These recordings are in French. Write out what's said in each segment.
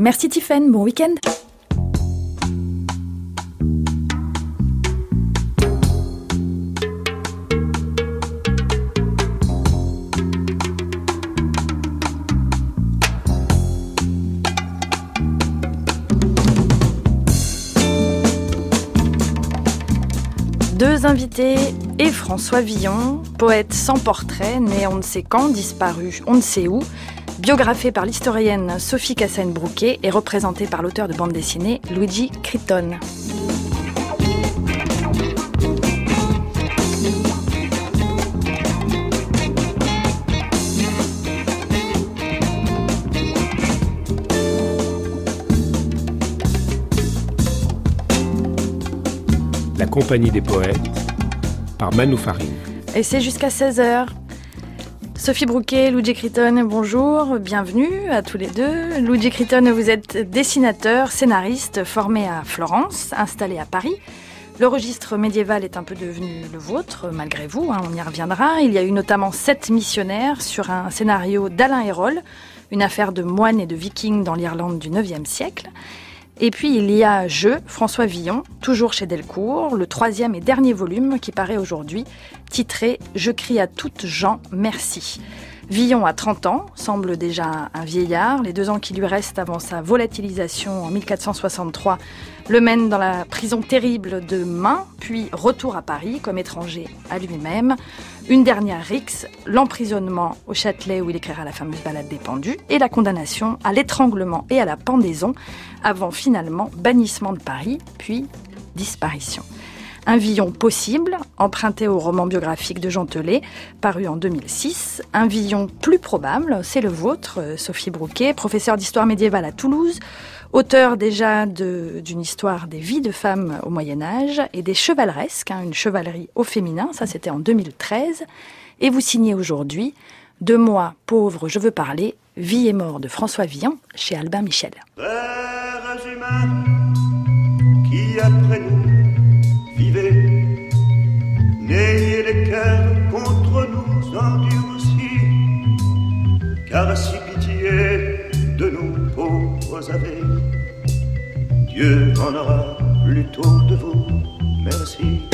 Merci Tiffaine, bon week-end. Deux invités et François Villon, poète sans portrait, né on ne sait quand, disparu on ne sait où, biographié par l'historienne Sophie Cassaigne-Brouquet et représenté par l'auteur de bande dessinée Luigi Critone. La Compagnie des Poètes, par Manou Farine. Et c'est jusqu'à 16h. Sophie Brouquet, Luigi Critone, bonjour, bienvenue à tous les deux. Luigi Critone, vous êtes dessinateur, scénariste, formé à Florence, installé à Paris. Le registre médiéval est un peu devenu le vôtre, malgré vous, on y reviendra. Il y a eu notamment 7 missionnaires sur un scénario d'Alain Hérol, une affaire de moines et de vikings dans l'Irlande du IXe siècle. Et puis il y a Je, François Villon, toujours chez Delcourt, le 3e et dernier volume qui paraît aujourd'hui, titré « Je crie à toutes gens, merci ». Villon a 30 ans, semble déjà un vieillard. Les 2 ans qui lui restent avant sa volatilisation en 1463 le mènent dans la prison terrible de Main, puis retour à Paris comme étranger à lui-même. Une dernière rixe, l'emprisonnement au Châtelet où il écrira la fameuse ballade des pendus et la condamnation à l'étranglement et à la pendaison avant finalement bannissement de Paris, puis disparition. Un Villon possible, emprunté au roman biographique de Jean Telet, paru en 2006. Un Villon plus probable, c'est le vôtre, Sophie Brouquet, professeure d'histoire médiévale à Toulouse, auteur déjà d'une histoire des vies de femmes au Moyen-Âge et des chevaleresques, une chevalerie au féminin, ça c'était en 2013. Et vous signez aujourd'hui « De moi, pauvre, je veux parler, vie et mort de François Villon » chez Albin Michel. Frères humains, qui après nous vivez, n'ayez les cœurs contre nous endurcis, car si pitié de nous pauvres avez, Dieu en aura plutôt de vous, merci.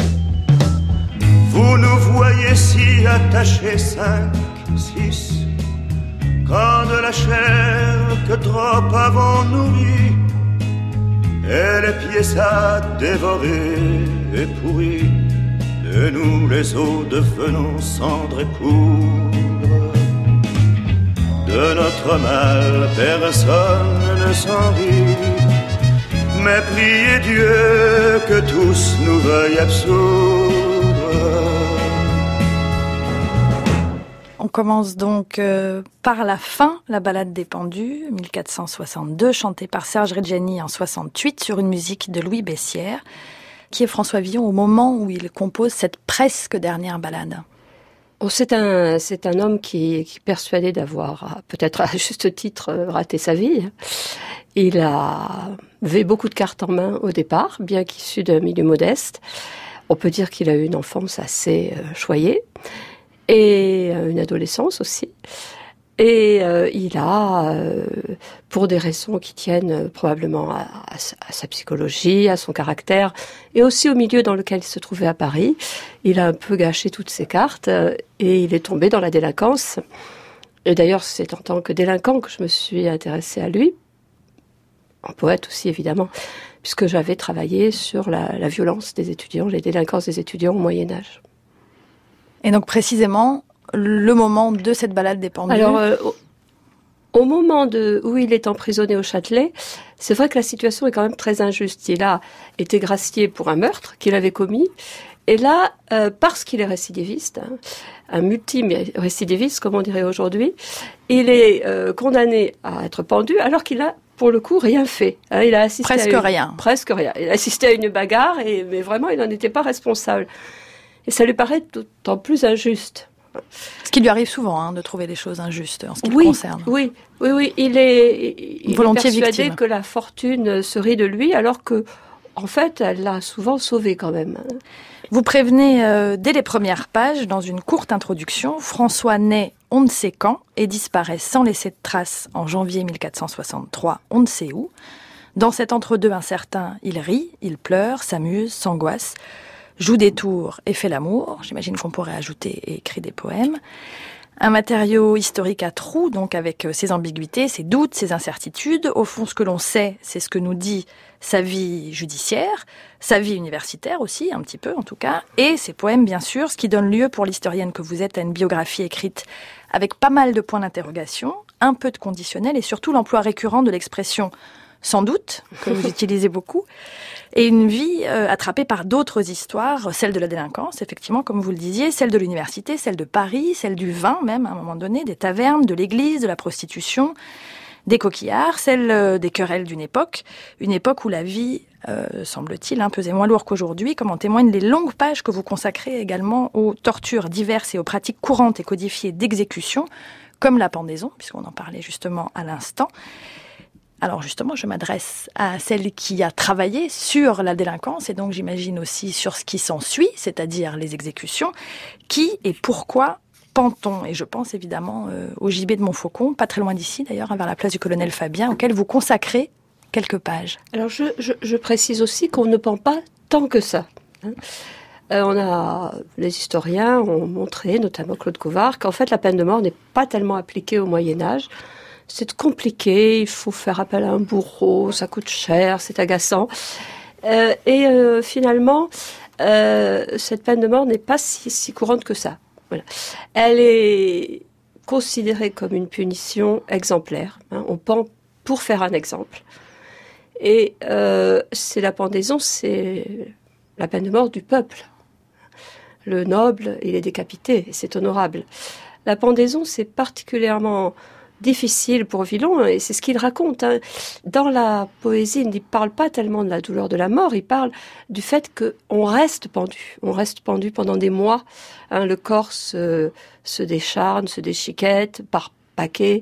Vous nous voyez si attachés 5, 6, quand de la chair que trop avons nourri, et les pieds à dévorer et pourris, de nous les os devenons cendres et poudre. De notre mal personne ne s'en rit, mais priez Dieu que tous nous veuillent absoudre. On commence donc par la fin, la ballade des pendus, 1462, chantée par Serge Reggiani en 68 sur une musique de Louis Bessières, qui est François Villon au moment où il compose cette presque dernière ballade. Oh, c'est un homme qui est persuadé d'avoir, peut-être à juste titre, raté sa vie. Il avait beaucoup de cartes en main au départ, bien qu'issu d'un milieu modeste. On peut dire qu'il a eu une enfance assez choyée et une adolescence aussi. Et il a, pour des raisons qui tiennent probablement à sa psychologie, à son caractère, et aussi au milieu dans lequel il se trouvait à Paris, il a un peu gâché toutes ses cartes et il est tombé dans la délinquance. Et d'ailleurs, c'est en tant que délinquant que je me suis intéressée à lui, en poète aussi évidemment, puisque j'avais travaillé sur la violence des étudiants, les délinquances des étudiants au Moyen-Âge. Et donc précisément, le moment de cette ballade des pendus. Alors, au moment où il est emprisonné au Châtelet, c'est vrai que la situation est quand même très injuste. Il a été gracié pour un meurtre qu'il avait commis. Et là, parce qu'il est récidiviste, un multi-récidiviste, comme on dirait aujourd'hui, il est condamné à être pendu alors qu'il a, pour le coup, rien fait. Il a assisté Presque rien. Il a assisté à une bagarre, mais vraiment, il n'en était pas responsable. Et ça lui paraît d'autant plus injuste. Ce qui lui arrive souvent, de trouver des choses injustes en ce qui le concerne. Oui. Il est persuadé victime. Que la fortune se rit de lui, alors que, en fait, elle l'a souvent sauvé quand même. Vous prévenez dès les premières pages, dans une courte introduction, François naît on ne sait quand et disparaît sans laisser de traces en janvier 1463, on ne sait où. Dans cet entre-deux incertain, il rit, il pleure, s'amuse, s'angoisse, joue des tours et fait l'amour. J'imagine qu'on pourrait ajouter et écrit des poèmes. Un matériau historique à trous, donc avec ses ambiguïtés, ses doutes, ses incertitudes. Au fond, ce que l'on sait, c'est ce que nous dit sa vie judiciaire, sa vie universitaire aussi, un petit peu en tout cas, et ses poèmes bien sûr, ce qui donne lieu pour l'historienne que vous êtes à une biographie écrite avec pas mal de points d'interrogation, un peu de conditionnel et surtout l'emploi récurrent de l'expression « sans doute » que vous utilisez beaucoup, et une vie attrapée par d'autres histoires, celle de la délinquance, effectivement, comme vous le disiez, celle de l'université, celle de Paris, celle du vin même, à un moment donné, des tavernes, de l'église, de la prostitution, des coquillards, celle des querelles d'une époque, une époque où la vie, semble-t-il, pesait moins lourd qu'aujourd'hui, comme en témoignent les longues pages que vous consacrez également aux tortures diverses et aux pratiques courantes et codifiées d'exécution, comme la pendaison, puisqu'on en parlait justement à l'instant. Alors justement, je m'adresse à celle qui a travaillé sur la délinquance et donc j'imagine aussi sur ce qui s'ensuit, c'est-à-dire les exécutions. Qui et pourquoi pend-on ? Et je pense évidemment au gibet de Montfaucon, pas très loin d'ici d'ailleurs, vers la place du colonel Fabien, auquel vous consacrez quelques pages. Alors je précise aussi qu'on ne pend pas tant que ça. Les historiens ont montré, notamment Claude Cauvard, qu'en fait la peine de mort n'est pas tellement appliquée au Moyen-Âge. C'est compliqué, il faut faire appel à un bourreau, ça coûte cher, c'est agaçant. Finalement, cette peine de mort n'est pas si courante que ça. Voilà. Elle est considérée comme une punition exemplaire. On pend pour faire un exemple. Et c'est la pendaison, c'est la peine de mort du peuple. Le noble, il est décapité, et c'est honorable. La pendaison, c'est particulièrement difficile pour Villon, et c'est ce qu'il raconte. Dans la poésie, il ne parle pas tellement de la douleur de la mort, il parle du fait qu'on reste pendu. On reste pendu pendant des mois. Le corps se décharne, se déchiquette par paquets.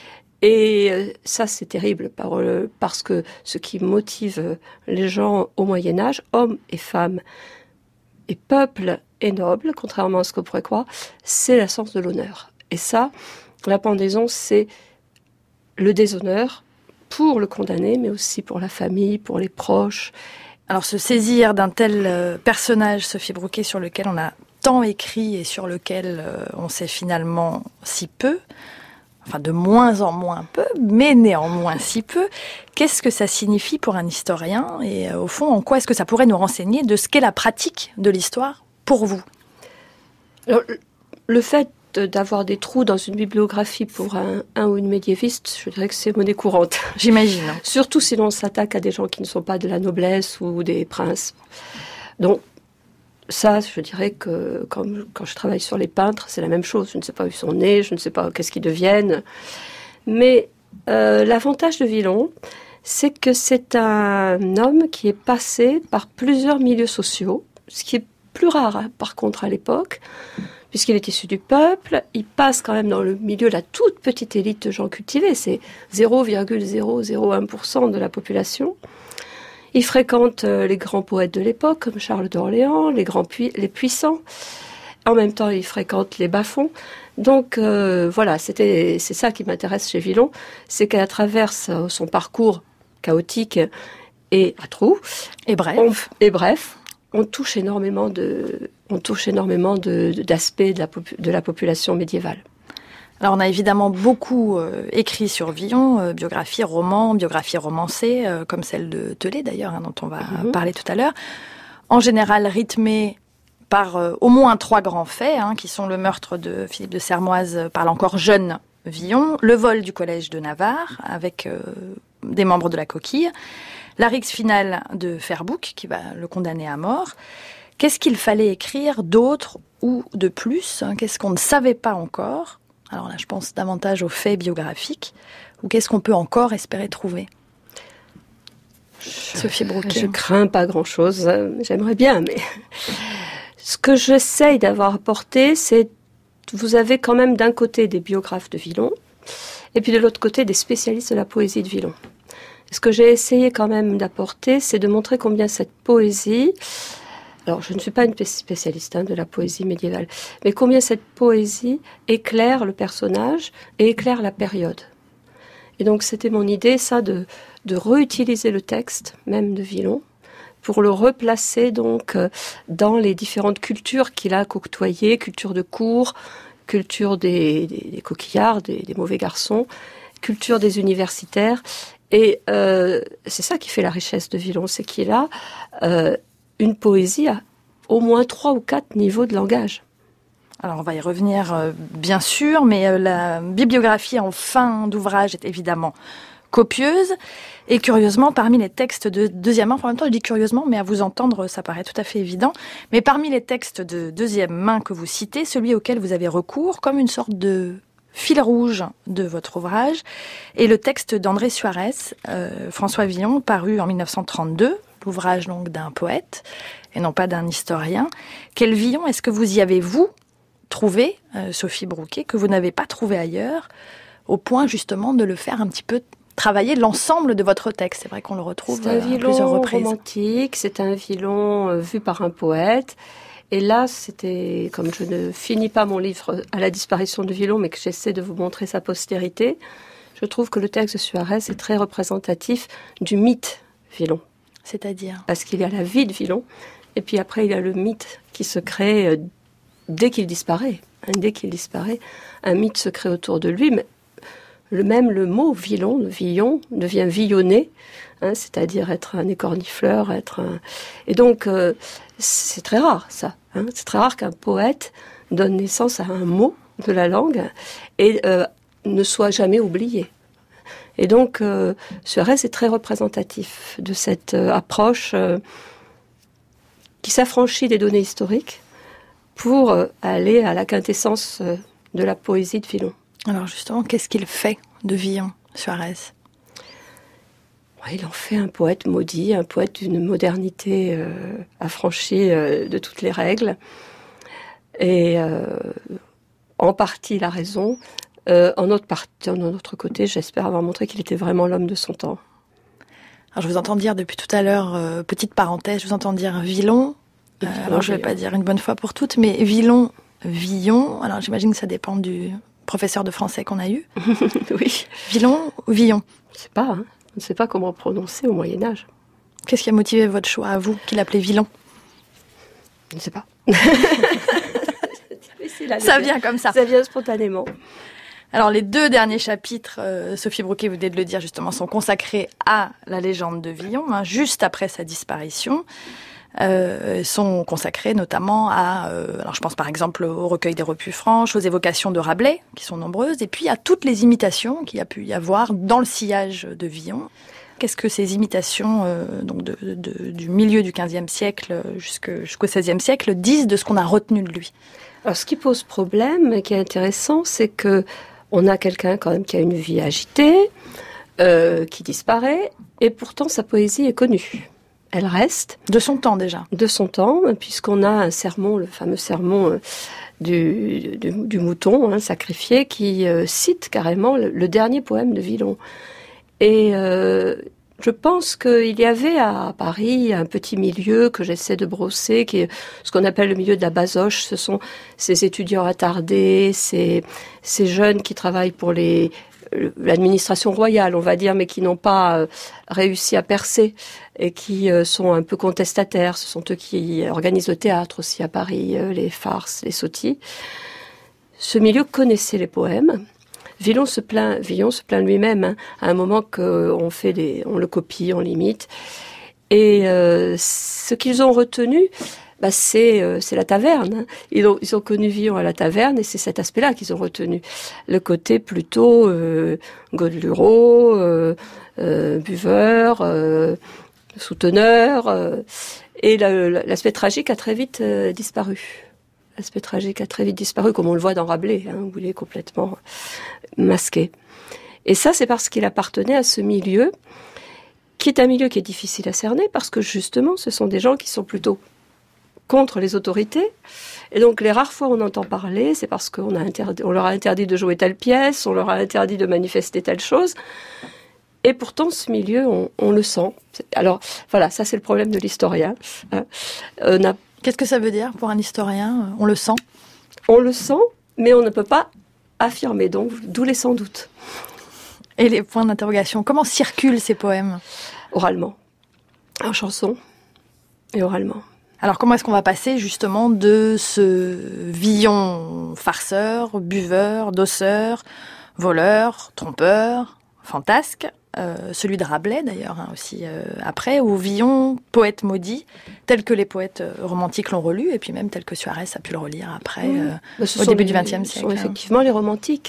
Et ça, c'est terrible, parce que ce qui motive les gens au Moyen-Âge, hommes et femmes, et peuple et nobles, contrairement à ce qu'on pourrait croire, c'est le sens de l'honneur. Et ça, la pendaison, c'est le déshonneur pour le condamné, mais aussi pour la famille, pour les proches. Alors, se saisir d'un tel personnage, Sophie Brouquet, sur lequel on a tant écrit et sur lequel on sait finalement si peu, enfin de moins en moins peu, mais néanmoins si peu, qu'est-ce que ça signifie pour un historien ? Et au fond, en quoi est-ce que ça pourrait nous renseigner de ce qu'est la pratique de l'histoire pour vous ? Alors, le fait d'avoir des trous dans une bibliographie pour un ou une médiéviste, je dirais que c'est monnaie courante. J'imagine. Surtout si l'on s'attaque à des gens qui ne sont pas de la noblesse ou des princes. Donc, ça, je dirais que quand je travaille sur les peintres, c'est la même chose. Je ne sais pas où ils sont nés, je ne sais pas qu'est-ce qu'ils deviennent. Mais l'avantage de Villon, c'est que c'est un homme qui est passé par plusieurs milieux sociaux, ce qui est plus rare, par contre, à l'époque, puisqu'il est issu du peuple. Il passe quand même dans le milieu de la toute petite élite de gens cultivés, c'est 0,001% de la population. Il fréquente les grands poètes de l'époque, comme Charles d'Orléans, les puissants. En même temps, il fréquente les bas-fonds. Donc voilà, c'est ça qui m'intéresse chez Villon, c'est qu'à travers son parcours chaotique et à trous, et bref, on touche énormément d'aspects de la population médiévale. Alors on a évidemment beaucoup écrit sur Villon, biographie, roman, biographie romancée, comme celle de Telet d'ailleurs, dont on va parler tout à l'heure. En général rythmée par au moins 3 grands faits, qui sont le meurtre de Philippe de Sermoise par l'encore jeune Villon, le vol du collège de Navarre avec des membres de la coquille, la rixe finale de Ferbouc qui va le condamner à mort. Qu'est-ce qu'il fallait écrire d'autre ou de plus ? Qu'est-ce qu'on ne savait pas encore ? Alors là, je pense davantage aux faits biographiques. Ou qu'est-ce qu'on peut encore espérer trouver ? Sophie Brouquet. Je crains pas grand-chose. J'aimerais bien, mais ce que j'essaye d'avoir apporté, c'est vous avez quand même d'un côté des biographes de Villon, et puis de l'autre côté des spécialistes de la poésie de Villon. Ce que j'ai essayé quand même d'apporter, c'est de montrer combien cette poésie Alors, je ne suis pas une spécialiste de la poésie médiévale, mais combien cette poésie éclaire le personnage et éclaire la période. Et donc, c'était mon idée, ça, de réutiliser le texte, même de Villon, pour le replacer donc dans les différentes cultures qu'il a côtoyées, culture de cour, culture des coquillards, des mauvais garçons, culture des universitaires. Et c'est ça qui fait la richesse de Villon, c'est qu'il a une poésie à au moins 3 ou 4 niveaux de langage. Alors on va y revenir bien sûr, mais la bibliographie en fin d'ouvrage est évidemment copieuse. Et curieusement, parmi les textes de deuxième main, enfin, en même temps je dis curieusement, mais à vous entendre ça paraît tout à fait évident, mais parmi les textes de deuxième main que vous citez, celui auquel vous avez recours comme une sorte de fil rouge de votre ouvrage est le texte d'André Suarez, François Villon, paru en 1932, l'ouvrage donc d'un poète et non pas d'un historien. Quel Villon est-ce que vous y avez, vous, trouvé, Sophie Brouquet, que vous n'avez pas trouvé ailleurs, au point justement de le faire un petit peu travailler l'ensemble de votre texte? C'est vrai qu'on le retrouve à plusieurs reprises. C'est un Villon romantique, c'est un Villon vu par un poète. Et là, c'était, comme je ne finis pas mon livre à la disparition de Villon, mais que j'essaie de vous montrer sa postérité, je trouve que le texte de Suarez est très représentatif du mythe Villon. C'est-à-dire ? Parce qu'il y a la vie de Villon, et puis après il y a le mythe qui se crée dès qu'il disparaît. Dès qu'il disparaît, un mythe se crée autour de lui, mais le mot Villon, Villon, devient villonné, c'est-à-dire être un écornifleur, Et donc, c'est très rare, ça. C'est très rare qu'un poète donne naissance à un mot de la langue et ne soit jamais oublié. Et donc, Suarez est très représentatif de cette approche qui s'affranchit des données historiques pour aller à la quintessence de la poésie de Villon. Alors justement, qu'est-ce qu'il fait de Villon, Suarez ? Il en fait un poète maudit, un poète d'une modernité affranchie de toutes les règles. Et en partie, il a raison. En autre côté, j'espère avoir montré qu'il était vraiment l'homme de son temps. Alors je vous entends dire depuis tout à l'heure, petite parenthèse, je vous entends dire Villon. Alors je ne vais pas dire une bonne fois pour toutes, mais Villon, Villon. Alors j'imagine que ça dépend du professeur de français qu'on a eu. Oui. Villon ou Villon ? Je ne sais pas, On ne sait pas comment prononcer au Moyen-Âge. Qu'est-ce qui a motivé votre choix à vous, qu'il appelait Villon ? Je ne sais pas. Ça vient comme ça. Ça vient spontanément. Alors les 2 derniers chapitres, Sophie Brouquet, vous venez de le dire justement, sont consacrés à la légende de Villon, juste après sa disparition. Sont consacrés notamment à, alors je pense par exemple au recueil des Repus franches, aux évocations de Rabelais, qui sont nombreuses, et puis à toutes les imitations qu'il y a pu y avoir dans le sillage de Villon. Qu'est-ce que ces imitations donc du milieu du XVe siècle jusqu'au XVIe siècle disent de ce qu'on a retenu de lui ? Alors ce qui pose problème, qui est intéressant, c'est que on a quelqu'un quand même qui a une vie agitée, qui disparaît, et pourtant sa poésie est connue. Elle reste. De son temps déjà. De son temps, puisqu'on a un sermon, le fameux sermon du mouton sacrifié, qui cite carrément le dernier poème de Villon. Et je pense qu'il y avait à Paris un petit milieu que j'essaie de brosser, qui est ce qu'on appelle le milieu de la basoche. Ce sont ces étudiants attardés, ces jeunes qui travaillent pour l'administration royale, on va dire, mais qui n'ont pas réussi à percer et qui sont un peu contestataires. Ce sont eux qui organisent le théâtre aussi à Paris, les farces, les sottis. Ce milieu connaissait les poèmes. Villon se plaint lui-même à un moment qu'on on le copie, on l'imite. Et ce qu'ils ont retenu, c'est la taverne. Ils ont connu Villon à la taverne et c'est cet aspect-là qu'ils ont retenu. Le côté plutôt godelureau, buveur, souteneur. Et l'aspect tragique a très vite disparu. L'aspect tragique a très vite disparu, comme on le voit dans Rabelais, où il est complètement masqué. Et ça, c'est parce qu'il appartenait à ce milieu, qui est un milieu qui est difficile à cerner, parce que justement, ce sont des gens qui sont plutôt contre les autorités. Et donc, les rares fois où on entend parler, c'est parce qu'on leur a interdit de jouer telle pièce, on leur a interdit de manifester telle chose. Et pourtant, ce milieu, on le sent. Alors, voilà, ça c'est le problème de l'historien. Qu'est-ce que ça veut dire pour un historien ? On le sent ? On le sent, mais on ne peut pas affirmer, donc d'où les sans doute. Et les points d'interrogation, comment circulent ces poèmes ? Oralement, en chanson et oralement. Alors comment est-ce qu'on va passer justement de ce Villon farceur, buveur, dosseur, voleur, trompeur, fantasque, celui de Rabelais d'ailleurs aussi après, ou Villon, poète maudit, tel que les poètes romantiques l'ont relu, et puis même tel que Suarez a pu le relire après, au début du XXe siècle. Ce sont effectivement les romantiques,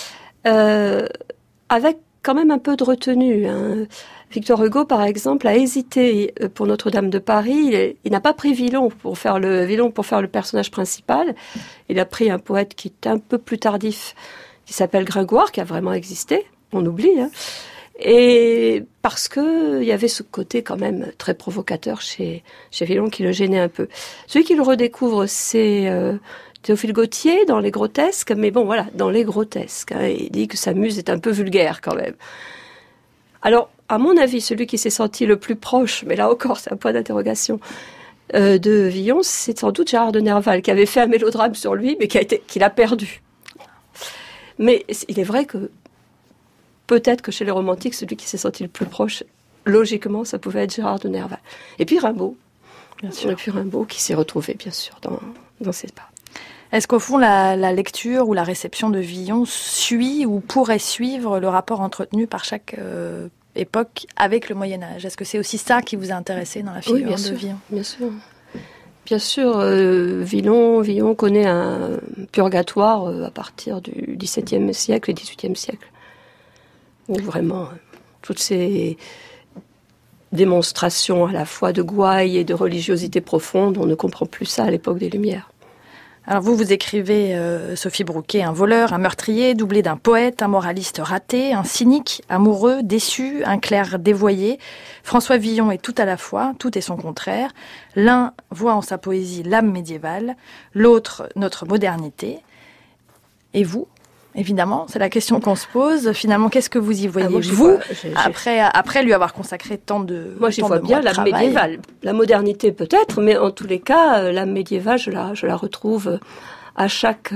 avec quand même un peu de retenue. Victor Hugo, par exemple, a hésité pour Notre-Dame de Paris. Il n'a pas pris Villon pour faire le personnage principal. Il a pris un poète qui est un peu plus tardif, qui s'appelle Gringoire, qui a vraiment existé. On oublie, Et parce que il y avait ce côté quand même très provocateur chez Villon qui le gênait un peu. Celui qui le redécouvre, c'est Théophile Gautier dans Les Grotesques, mais bon voilà, dans Les Grotesques, il dit que sa muse est un peu vulgaire quand même. Alors, à mon avis, celui qui s'est senti le plus proche, mais là encore c'est un point d'interrogation, de Villon, c'est sans doute Gérard de Nerval, qui avait fait un mélodrame sur lui, mais qu'il a perdu. Mais il est vrai que peut-être que chez les romantiques, celui qui s'est senti le plus proche, logiquement, ça pouvait être Gérard de Nerval. Et puis Rimbaud, bien sûr. Et puis Rimbaud qui s'est retrouvé, bien sûr, dans ses pas. Est-ce qu'au fond, la lecture ou la réception de Villon suit ou pourrait suivre le rapport entretenu par chaque époque avec le Moyen-Âge ? Est-ce que c'est aussi ça qui vous a intéressé dans la figure de Villon ? Bien sûr. Bien sûr, Villon connaît un purgatoire à partir du XVIIe siècle et XVIIIe siècle. Où vraiment, toutes ces démonstrations à la fois de gouaille et de religiosité profonde, on ne comprend plus ça à l'époque des Lumières. Alors vous écrivez, Sophie Brouquet, un voleur, un meurtrier, doublé d'un poète, un moraliste raté, un cynique, amoureux, déçu, un clerc dévoyé. François Villon est tout à la fois, tout est son contraire. L'un voit en sa poésie l'âme médiévale, l'autre notre modernité. Et vous ? Évidemment, c'est la question qu'on se pose. Finalement, qu'est-ce que vous y voyez, après lui avoir consacré tant de Moi, j'y vois bien l'âme médiévale. La modernité, peut-être, mais en tous les cas, l'âme médiévale, je la retrouve à chaque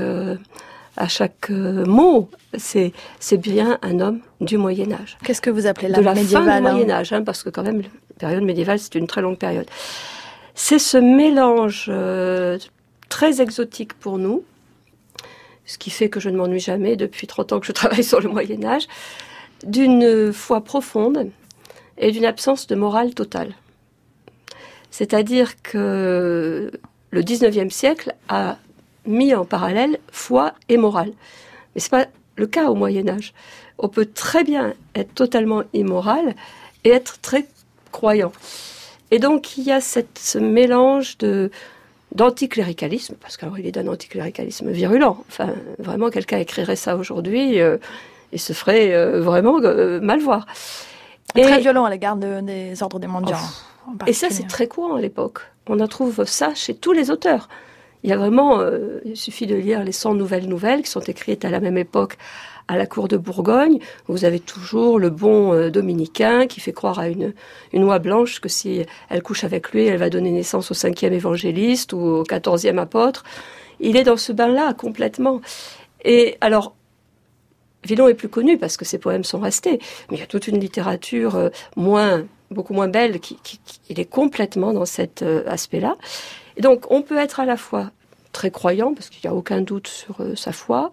mot. C'est bien un homme du Moyen-Âge. Qu'est-ce que vous appelez l'âme médiévale ? De la fin du Moyen-Âge, parce que quand même, la période médiévale, c'est une très longue période. C'est ce mélange très exotique pour nous, ce qui fait que je ne m'ennuie jamais depuis 30 ans que je travaille sur le Moyen-Âge, d'une foi profonde et d'une absence de morale totale. C'est-à-dire que le XIXe siècle a mis en parallèle foi et morale. Mais ce n'est pas le cas au Moyen-Âge. On peut très bien être totalement immoral et être très croyant. Et donc il y a ce mélange d'anticléricalisme, parce qu'il est d'un anticléricalisme virulent. Enfin, vraiment, quelqu'un écrirait ça aujourd'hui, il se ferait vraiment mal voir. Très violent à l'égard des ordres des mendiants. Et ça, c'est très courant à l'époque. On en trouve ça chez tous les auteurs. Il y a vraiment, il suffit de lire les 100 nouvelles qui sont écrites à la même époque à la cour de Bourgogne. Vous avez toujours le bon dominicain qui fait croire à une oie blanche que si elle couche avec lui, elle va donner naissance au 5e évangéliste ou au 14e apôtre. Il est dans ce bain-là complètement. Et alors, Villon est plus connu parce que ses poèmes sont restés, mais il y a toute une littérature beaucoup moins belle il est complètement dans cet aspect-là. Et donc, on peut être à la fois très croyant, parce qu'il n'y a aucun doute sur sa foi,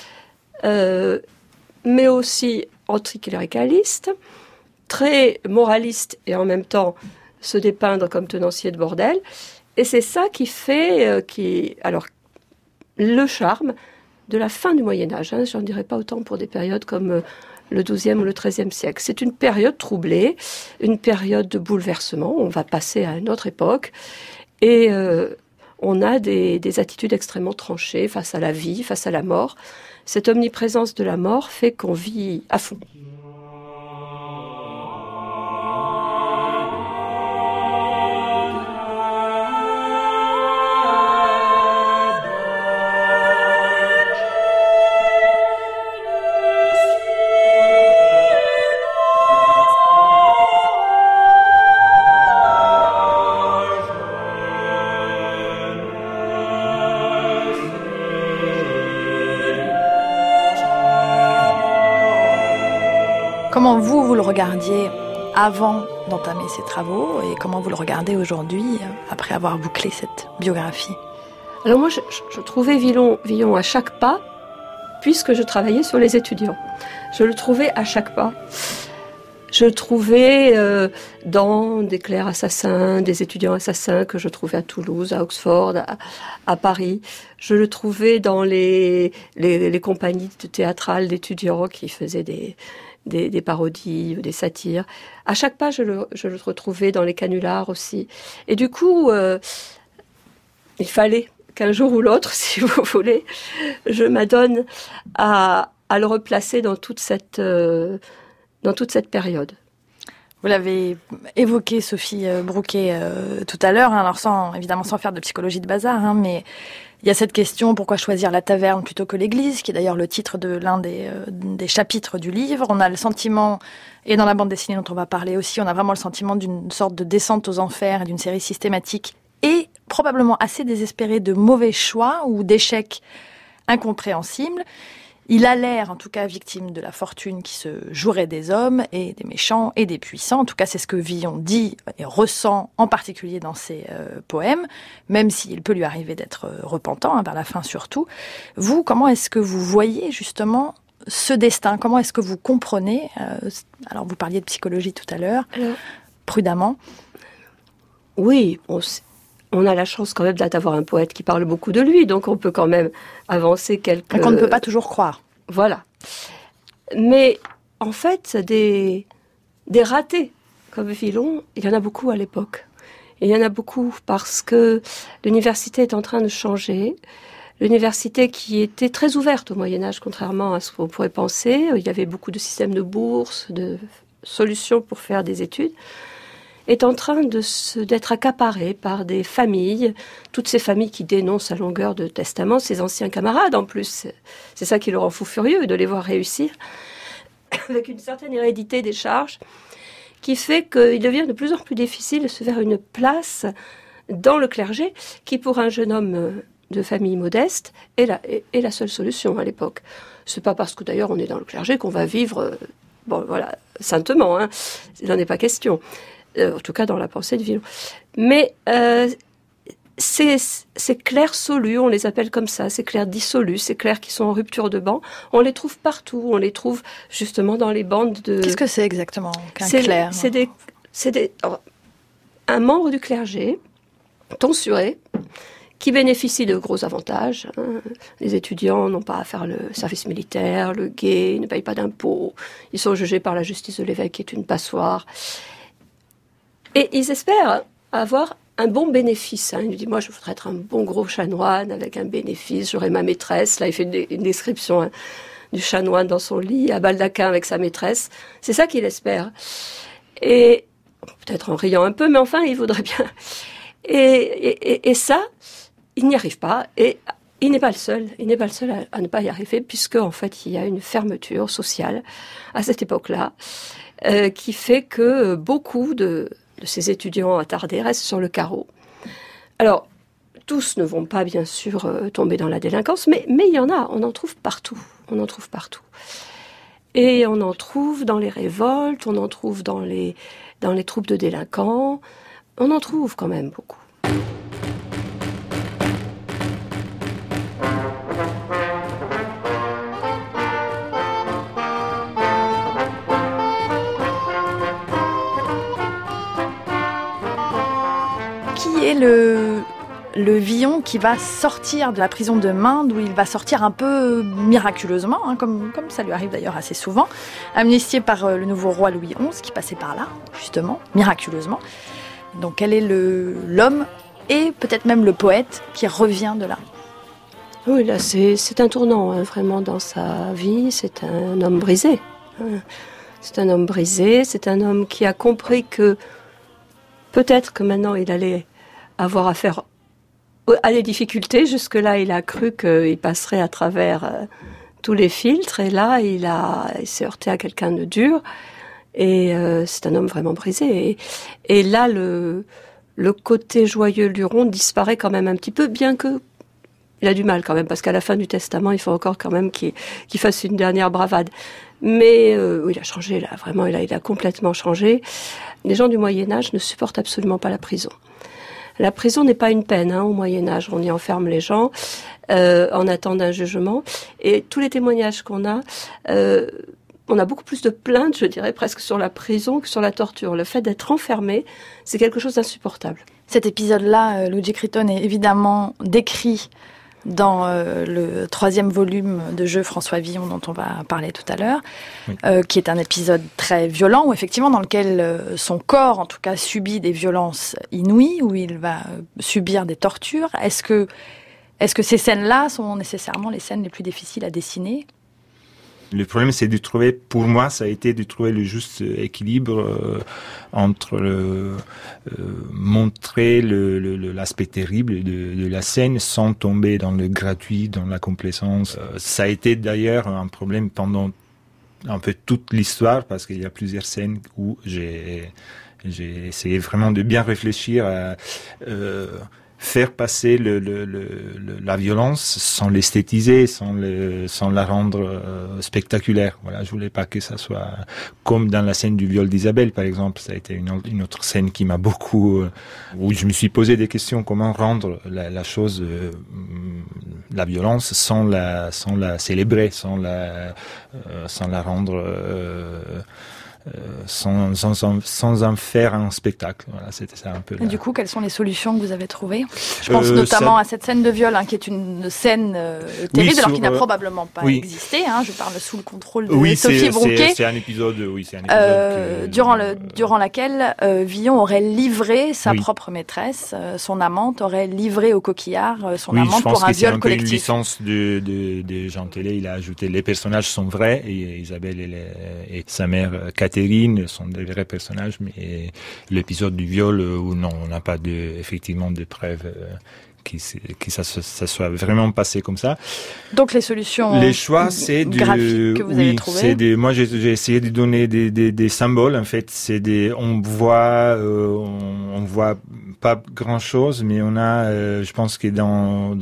mais aussi anticléricaliste, très moraliste et en même temps se dépeindre comme tenancier de bordel. Et c'est ça qui fait le charme de la fin du Moyen-Âge. Je n'en dirais pas autant pour des périodes comme le XIIe ou le XIIIe siècle. C'est une période troublée, une période de bouleversement. On va passer à une autre époque et on a des attitudes extrêmement tranchées face à la vie, face à la mort. Cette omniprésence de la mort fait qu'on vit à fond. Comment vous le regardiez avant d'entamer ces travaux et comment vous le regardez aujourd'hui après avoir bouclé cette biographie? Alors moi, je trouvais Villon à chaque pas, puisque je travaillais sur les étudiants. Je le trouvais à chaque pas. Je le trouvais dans des clercs assassins, des étudiants assassins que je trouvais à Toulouse, à Oxford, à Paris. Je le trouvais dans les compagnies théâtrales d'étudiants qui faisaient des parodies ou des satires. À chaque pas, je le retrouvais dans les canulars aussi. Et du coup, il fallait qu'un jour ou l'autre, si vous voulez, je m'adonne à le replacer dans toute cette période. Vous l'avez évoqué, Sophie Brouquet, tout à l'heure, alors évidemment sans faire de psychologie de bazar, mais il y a cette question, pourquoi choisir la taverne plutôt que l'église, qui est d'ailleurs le titre de l'un des chapitres du livre. On a le sentiment, et dans la bande dessinée dont on va parler aussi, on a vraiment le sentiment d'une sorte de descente aux enfers et d'une série systématique et probablement assez désespérée de mauvais choix ou d'échecs incompréhensibles. Il a l'air, en tout cas, victime de la fortune qui se jouerait des hommes et des méchants et des puissants. En tout cas, c'est ce que Villon dit et ressent, en particulier dans ses poèmes, même s'il peut lui arriver d'être repentant, vers la fin surtout. Vous, comment est-ce que vous voyez justement ce destin? Comment est-ce que vous comprenez alors, vous parliez de psychologie tout à l'heure, prudemment. Oui, on a la chance quand même d'avoir un poète qui parle beaucoup de lui, donc on peut quand même avancer quelques... Donc on ne peut pas toujours croire. Voilà. Mais en fait, des ratés comme Villon, il y en a beaucoup à l'époque. Et il y en a beaucoup parce que l'université est en train de changer. L'université qui était très ouverte au Moyen-Âge, contrairement à ce qu'on pourrait penser. Il y avait beaucoup de systèmes de bourses, de solutions pour faire des études, est en train d'être accaparée par des familles, toutes ces familles qui dénoncent à longueur de testament ses anciens camarades en plus. C'est ça qui le rend fou furieux, de les voir réussir, avec une certaine hérédité des charges, qui fait qu'il devient de plus en plus difficile de se faire une place dans le clergé, qui pour un jeune homme de famille modeste est la seule solution à l'époque. C'est pas parce que d'ailleurs on est dans le clergé qu'on va vivre, saintement, il n'en est pas question. En tout cas dans la pensée de Villon. Mais ces clercs solus, on les appelle comme ça, ces clercs dissolus, ces clercs qui sont en rupture de ban, on les trouve partout, on les trouve justement dans les bandes de... Qu'est-ce que c'est exactement qu'un clerc? Un membre du clergé, tonsuré, qui bénéficie de gros avantages. Les étudiants n'ont pas à faire le service militaire, le guet, ils ne payent pas d'impôts, ils sont jugés par la justice de l'évêque qui est une passoire. Et ils espèrent avoir un bon bénéfice. Il nous dit, moi, je voudrais être un bon gros chanoine avec un bénéfice. J'aurai ma maîtresse. Là, il fait une description du chanoine dans son lit, à baldaquin avec sa maîtresse. C'est ça qu'il espère. Et peut-être en riant un peu, mais enfin, il voudrait bien. Et ça, il n'y arrive pas. Et il n'est pas le seul. Il n'est pas le seul à ne pas y arriver, puisque en fait, il y a une fermeture sociale à cette époque-là, qui fait que beaucoup de ces étudiants attardés restent sur le carreau. Alors, tous ne vont pas, bien sûr, tomber dans la délinquance, mais il y en a, on en trouve partout. On en trouve partout. Et on en trouve dans les révoltes, on en trouve dans les troupes de délinquants, on en trouve quand même beaucoup. Qui est le Villon qui va sortir de la prison de Mende, où il va sortir un peu miraculeusement, comme ça lui arrive d'ailleurs assez souvent, amnistié par le nouveau roi Louis XI, qui passait par là, justement, miraculeusement. Donc quel est l'homme et peut-être même le poète qui revient de là? Oui, là c'est un tournant, vraiment, dans sa vie. C'est un homme brisé. C'est un homme brisé, c'est un homme qui a compris que peut-être que maintenant il allait avoir affaire à des difficultés. Jusque-là, il a cru qu'il passerait à travers tous les filtres. Et là, il s'est heurté à quelqu'un de dur. Et c'est un homme vraiment brisé. Et là, le côté joyeux Luron disparaît quand même un petit peu, bien que Il a du mal quand même, parce qu'à la fin du testament, il faut encore quand même qu'il fasse une dernière bravade. Mais il a changé, là, vraiment, il a complètement changé. Les gens du Moyen-Âge ne supportent absolument pas la prison. La prison n'est pas une peine, au Moyen-Âge. On y enferme les gens en attendant un jugement. Et tous les témoignages qu'on a, on a beaucoup plus de plaintes, je dirais, presque sur la prison que sur la torture. Le fait d'être enfermé, c'est quelque chose d'insupportable. Cet épisode-là, Luigi Critone, est évidemment décrit dans le 3e volume de jeu François Villon, dont on va parler tout à l'heure, oui. Qui est un épisode très violent, où effectivement, dans lequel son corps, en tout cas, subit des violences inouïes, où il va subir des tortures. Est-ce que ces scènes-là sont nécessairement les scènes les plus difficiles à dessiner ? Le problème, c'est de trouver, pour moi, ça a été de trouver le juste équilibre entre montrer l'aspect terrible de la scène sans tomber dans le gratuit, dans la complaisance. Ça a été d'ailleurs un problème pendant un peu toute l'histoire, parce qu'il y a plusieurs scènes où j'ai essayé vraiment de bien réfléchir à faire passer la violence sans l'esthétiser, sans la rendre spectaculaire. Voilà, je voulais pas que ça soit comme dans la scène du viol d'Isabelle, par exemple. Ça a été une autre scène qui m'a beaucoup, où je me suis posé des questions, comment rendre la chose, la violence, sans la célébrer, sans la rendre sans en faire un spectacle. Voilà, c'était ça un peu. Et du coup, quelles sont les solutions que vous avez trouvées ? Je pense notamment à cette scène de viol, qui est une scène terrible, alors qui n'a probablement pas existé. Je parle sous le contrôle de Sophie Brouquet. C'est un épisode, durant laquelle Villon aurait livré sa propre maîtresse, son amante, aurait livré au coquillard son amante pour un viol collectif. C'est une licence de Jean Télé. Il a ajouté les personnages sont vrais, et Isabelle et sa mère Catherine sont des vrais personnages, mais l'épisode du viol où non, on n'a pas effectivement de preuves que ça soit vraiment passé comme ça. Donc les solutions graphiques que vous avez trouvées. Moi j'ai essayé de donner des symboles. En fait, on voit pas grand chose, mais on a, je pense que dans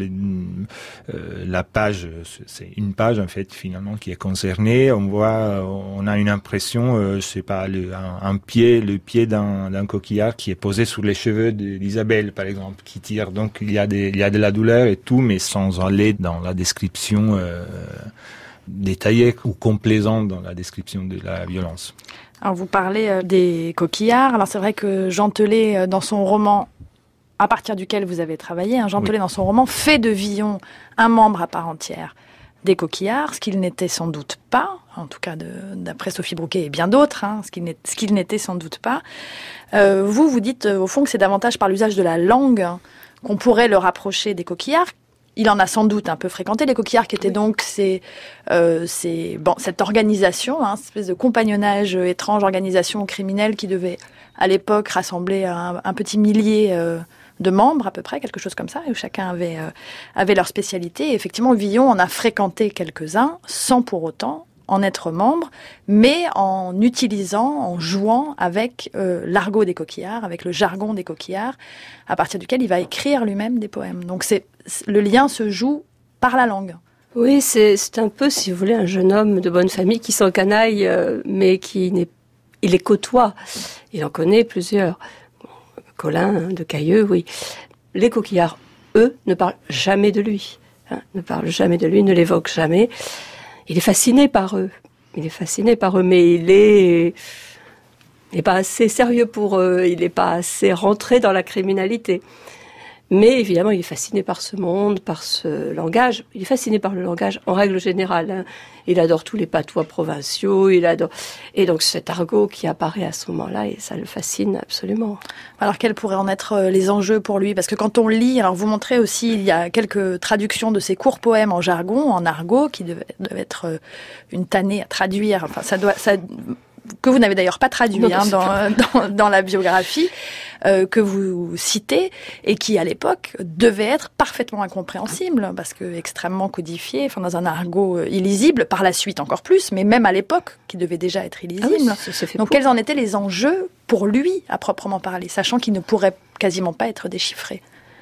la page, c'est une page en fait finalement qui est concernée. On a une impression, je sais pas, le pied d'un coquillard qui est posé sur les cheveux d'Isabelle par exemple, qui tire. Donc il y a de la douleur et tout, mais sans aller dans la description détaillée ou complaisante dans la description de la violence. Alors vous parlez des coquillards. Alors c'est vrai que Jean Télé, dans son roman, à partir duquel vous avez travaillé, Jean Télé dans son roman fait de Villon un membre à part entière des coquillards, ce qu'il n'était sans doute pas, en tout cas d'après Sophie Brouquet et bien d'autres, ce qu'il n'était sans doute pas. Vous dites au fond que c'est davantage par l'usage de la langue qu'on pourrait le rapprocher des coquillards. Il en a sans doute un peu fréquenté les coquillards, qui étaient donc cette organisation, cette espèce de compagnonnage étrange, organisation criminelle qui devait à l'époque rassembler un petit millier de membres à peu près, quelque chose comme ça, où chacun avait leur spécialité. Et effectivement, Villon en a fréquenté quelques-uns sans pour autant en être membre, mais en jouant avec l'argot des coquillards, avec le jargon des coquillards, à partir duquel il va écrire lui-même des poèmes. Donc le lien se joue par la langue. Oui, c'est un peu, si vous voulez, un jeune homme de bonne famille qui s'encanaille, mais il les côtoie. Il en connaît plusieurs. Colin, de Cailleux, oui. Les coquillards, eux, ne parlent jamais de lui. Ne l'évoquent jamais. Il est fasciné par eux, mais il n'est pas assez sérieux pour eux, il n'est pas assez rentré dans la criminalité. Mais évidemment, il est fasciné par ce monde, par ce langage. Il est fasciné par le langage en règle générale. Il adore tous les patois provinciaux, et donc cet argot qui apparaît à ce moment-là, et ça le fascine absolument. Alors quels pourraient en être les enjeux pour lui ? Parce que quand on lit, alors vous montrez aussi, il y a quelques traductions de ses courts poèmes en jargon, en argot, qui devaient être une tannée à traduire. Enfin, que vous n'avez d'ailleurs pas traduit dans la biographie que vous citez, et qui à l'époque devait être parfaitement incompréhensible parce que extrêmement codifié, dans un argot illisible, par la suite encore plus, mais même à l'époque qui devait déjà être illisible. Donc quels en étaient les enjeux pour lui à proprement parler, sachant qu'il ne pourrait quasiment pas être déchiffré ?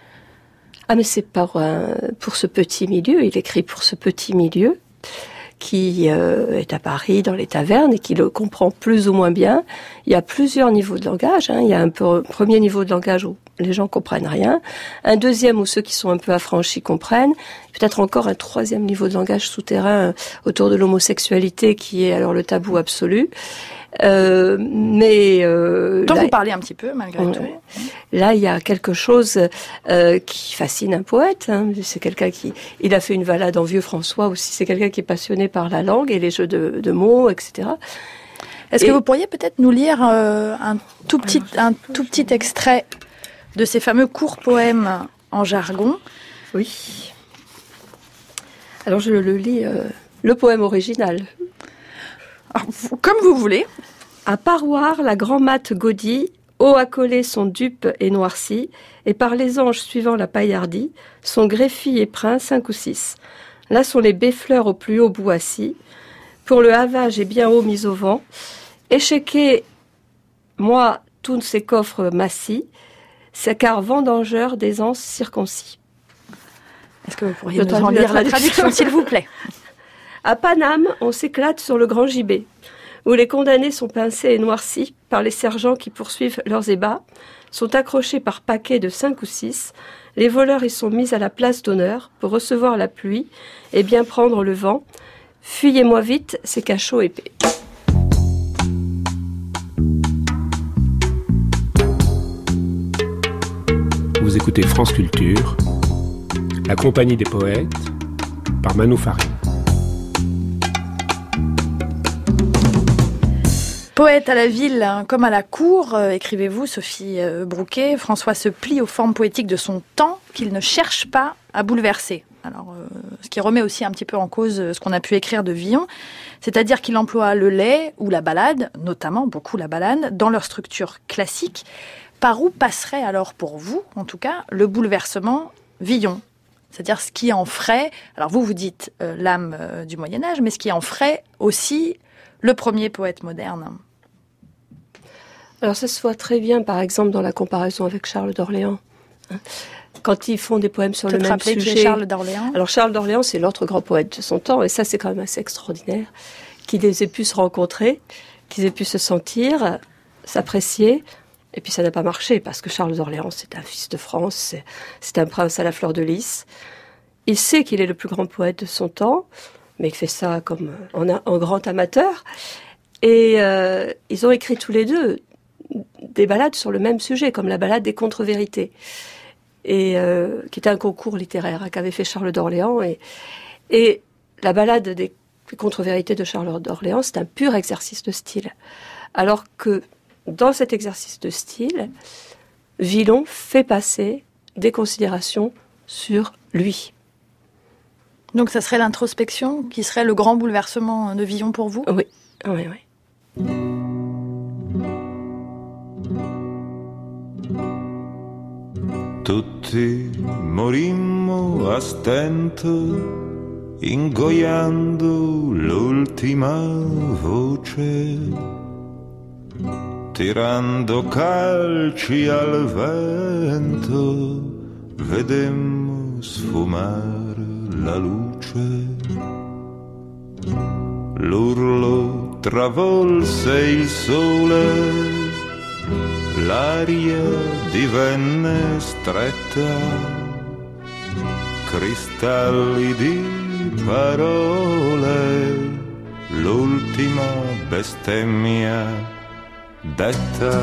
Ah, mais c'est pour ce petit milieu. Il écrit pour ce petit milieu qui est à Paris, dans les tavernes, et qui le comprend plus ou moins bien. Il y a plusieurs niveaux de langage. Il y a un premier niveau de langage où les gens comprennent rien. Un deuxième où ceux qui sont un peu affranchis comprennent. Peut-être encore un troisième niveau de langage souterrain autour de l'homosexualité qui est alors le tabou absolu. Dont vous parlez un petit peu, malgré tout. Là, il y a quelque chose qui fascine un poète. C'est quelqu'un il a fait une balade en Vieux François aussi. C'est quelqu'un qui est passionné par la langue et les jeux de mots, etc. Est-ce que vous pourriez peut-être nous lire un tout petit extrait de ces fameux courts poèmes en jargon? Oui. Alors, je le lis, le poème original. Alors, comme vous voulez. À paroir, la grand-mate gaudit, haut accolé son dupe et noirci, et par les anges suivant la paillardie, son greffi et prin 5 ou 6. Là sont les béfleurs au plus haut bout assis, pour le havage est bien haut mis au vent, échequé, moi, tous ces coffres massis, c'est car vendangeur d'aisance circoncis. Est-ce que vous pourriez nous en lire la traduction, s'il vous plaît? À Paname, on s'éclate sur le grand gibet, où les condamnés sont pincés et noircis par les sergents qui poursuivent leurs ébats, sont accrochés par paquets de 5 ou 6, les voleurs y sont mis à la place d'honneur pour recevoir la pluie et bien prendre le vent. Fuyez-moi vite, c'est cachot épais. Vous écoutez France Culture, la compagnie des poètes, par Manou Farid. Poète à la ville comme à la cour, écrivez-vous, Sophie Brouquet, François se plie aux formes poétiques de son temps qu'il ne cherche pas à bouleverser. Alors, ce qui remet aussi un petit peu en cause ce qu'on a pu écrire de Villon, c'est-à-dire qu'il emploie le laid ou la ballade, notamment beaucoup la ballade, dans leur structure classique. Par où passerait alors pour vous, en tout cas, le bouleversement Villon? C'est-à-dire ce qui en ferait, alors vous dites l'âme du Moyen-Âge, mais ce qui en ferait aussi le premier poète moderne. Alors ça se voit très bien, par exemple, dans la comparaison avec Charles d'Orléans. Quand ils font des poèmes sur le même sujet. Qui est Charles d'Orléans. Alors Charles d'Orléans, c'est l'autre grand poète de son temps, et ça c'est quand même assez extraordinaire, qu'ils aient pu se rencontrer, qu'ils aient pu se sentir, s'apprécier, et puis ça n'a pas marché, parce que Charles d'Orléans, c'est un fils de France, c'est un prince à la fleur de lys. Il sait qu'il est le plus grand poète de son temps, mais il fait ça comme un grand amateur. Et ils ont écrit tous les deux des ballades sur le même sujet, comme la ballade des contre-vérités, et qui était un concours littéraire qu'avait fait Charles d'Orléans. Et la ballade des contre-vérités de Charles d'Orléans, c'est un pur exercice de style. Alors que dans cet exercice de style, Villon fait passer des considérations sur lui. Donc ça serait l'introspection qui serait le grand bouleversement de Villon pour vous? Oui, oui, oui. Tutti morimmo a stento, ingoiando l'ultima voce, tirando calci al vento, vedemmo sfumare la luce. L'urlo travolse il sole, l'aria divenne stretta, cristalli di parole, l'ultima bestemmia detta.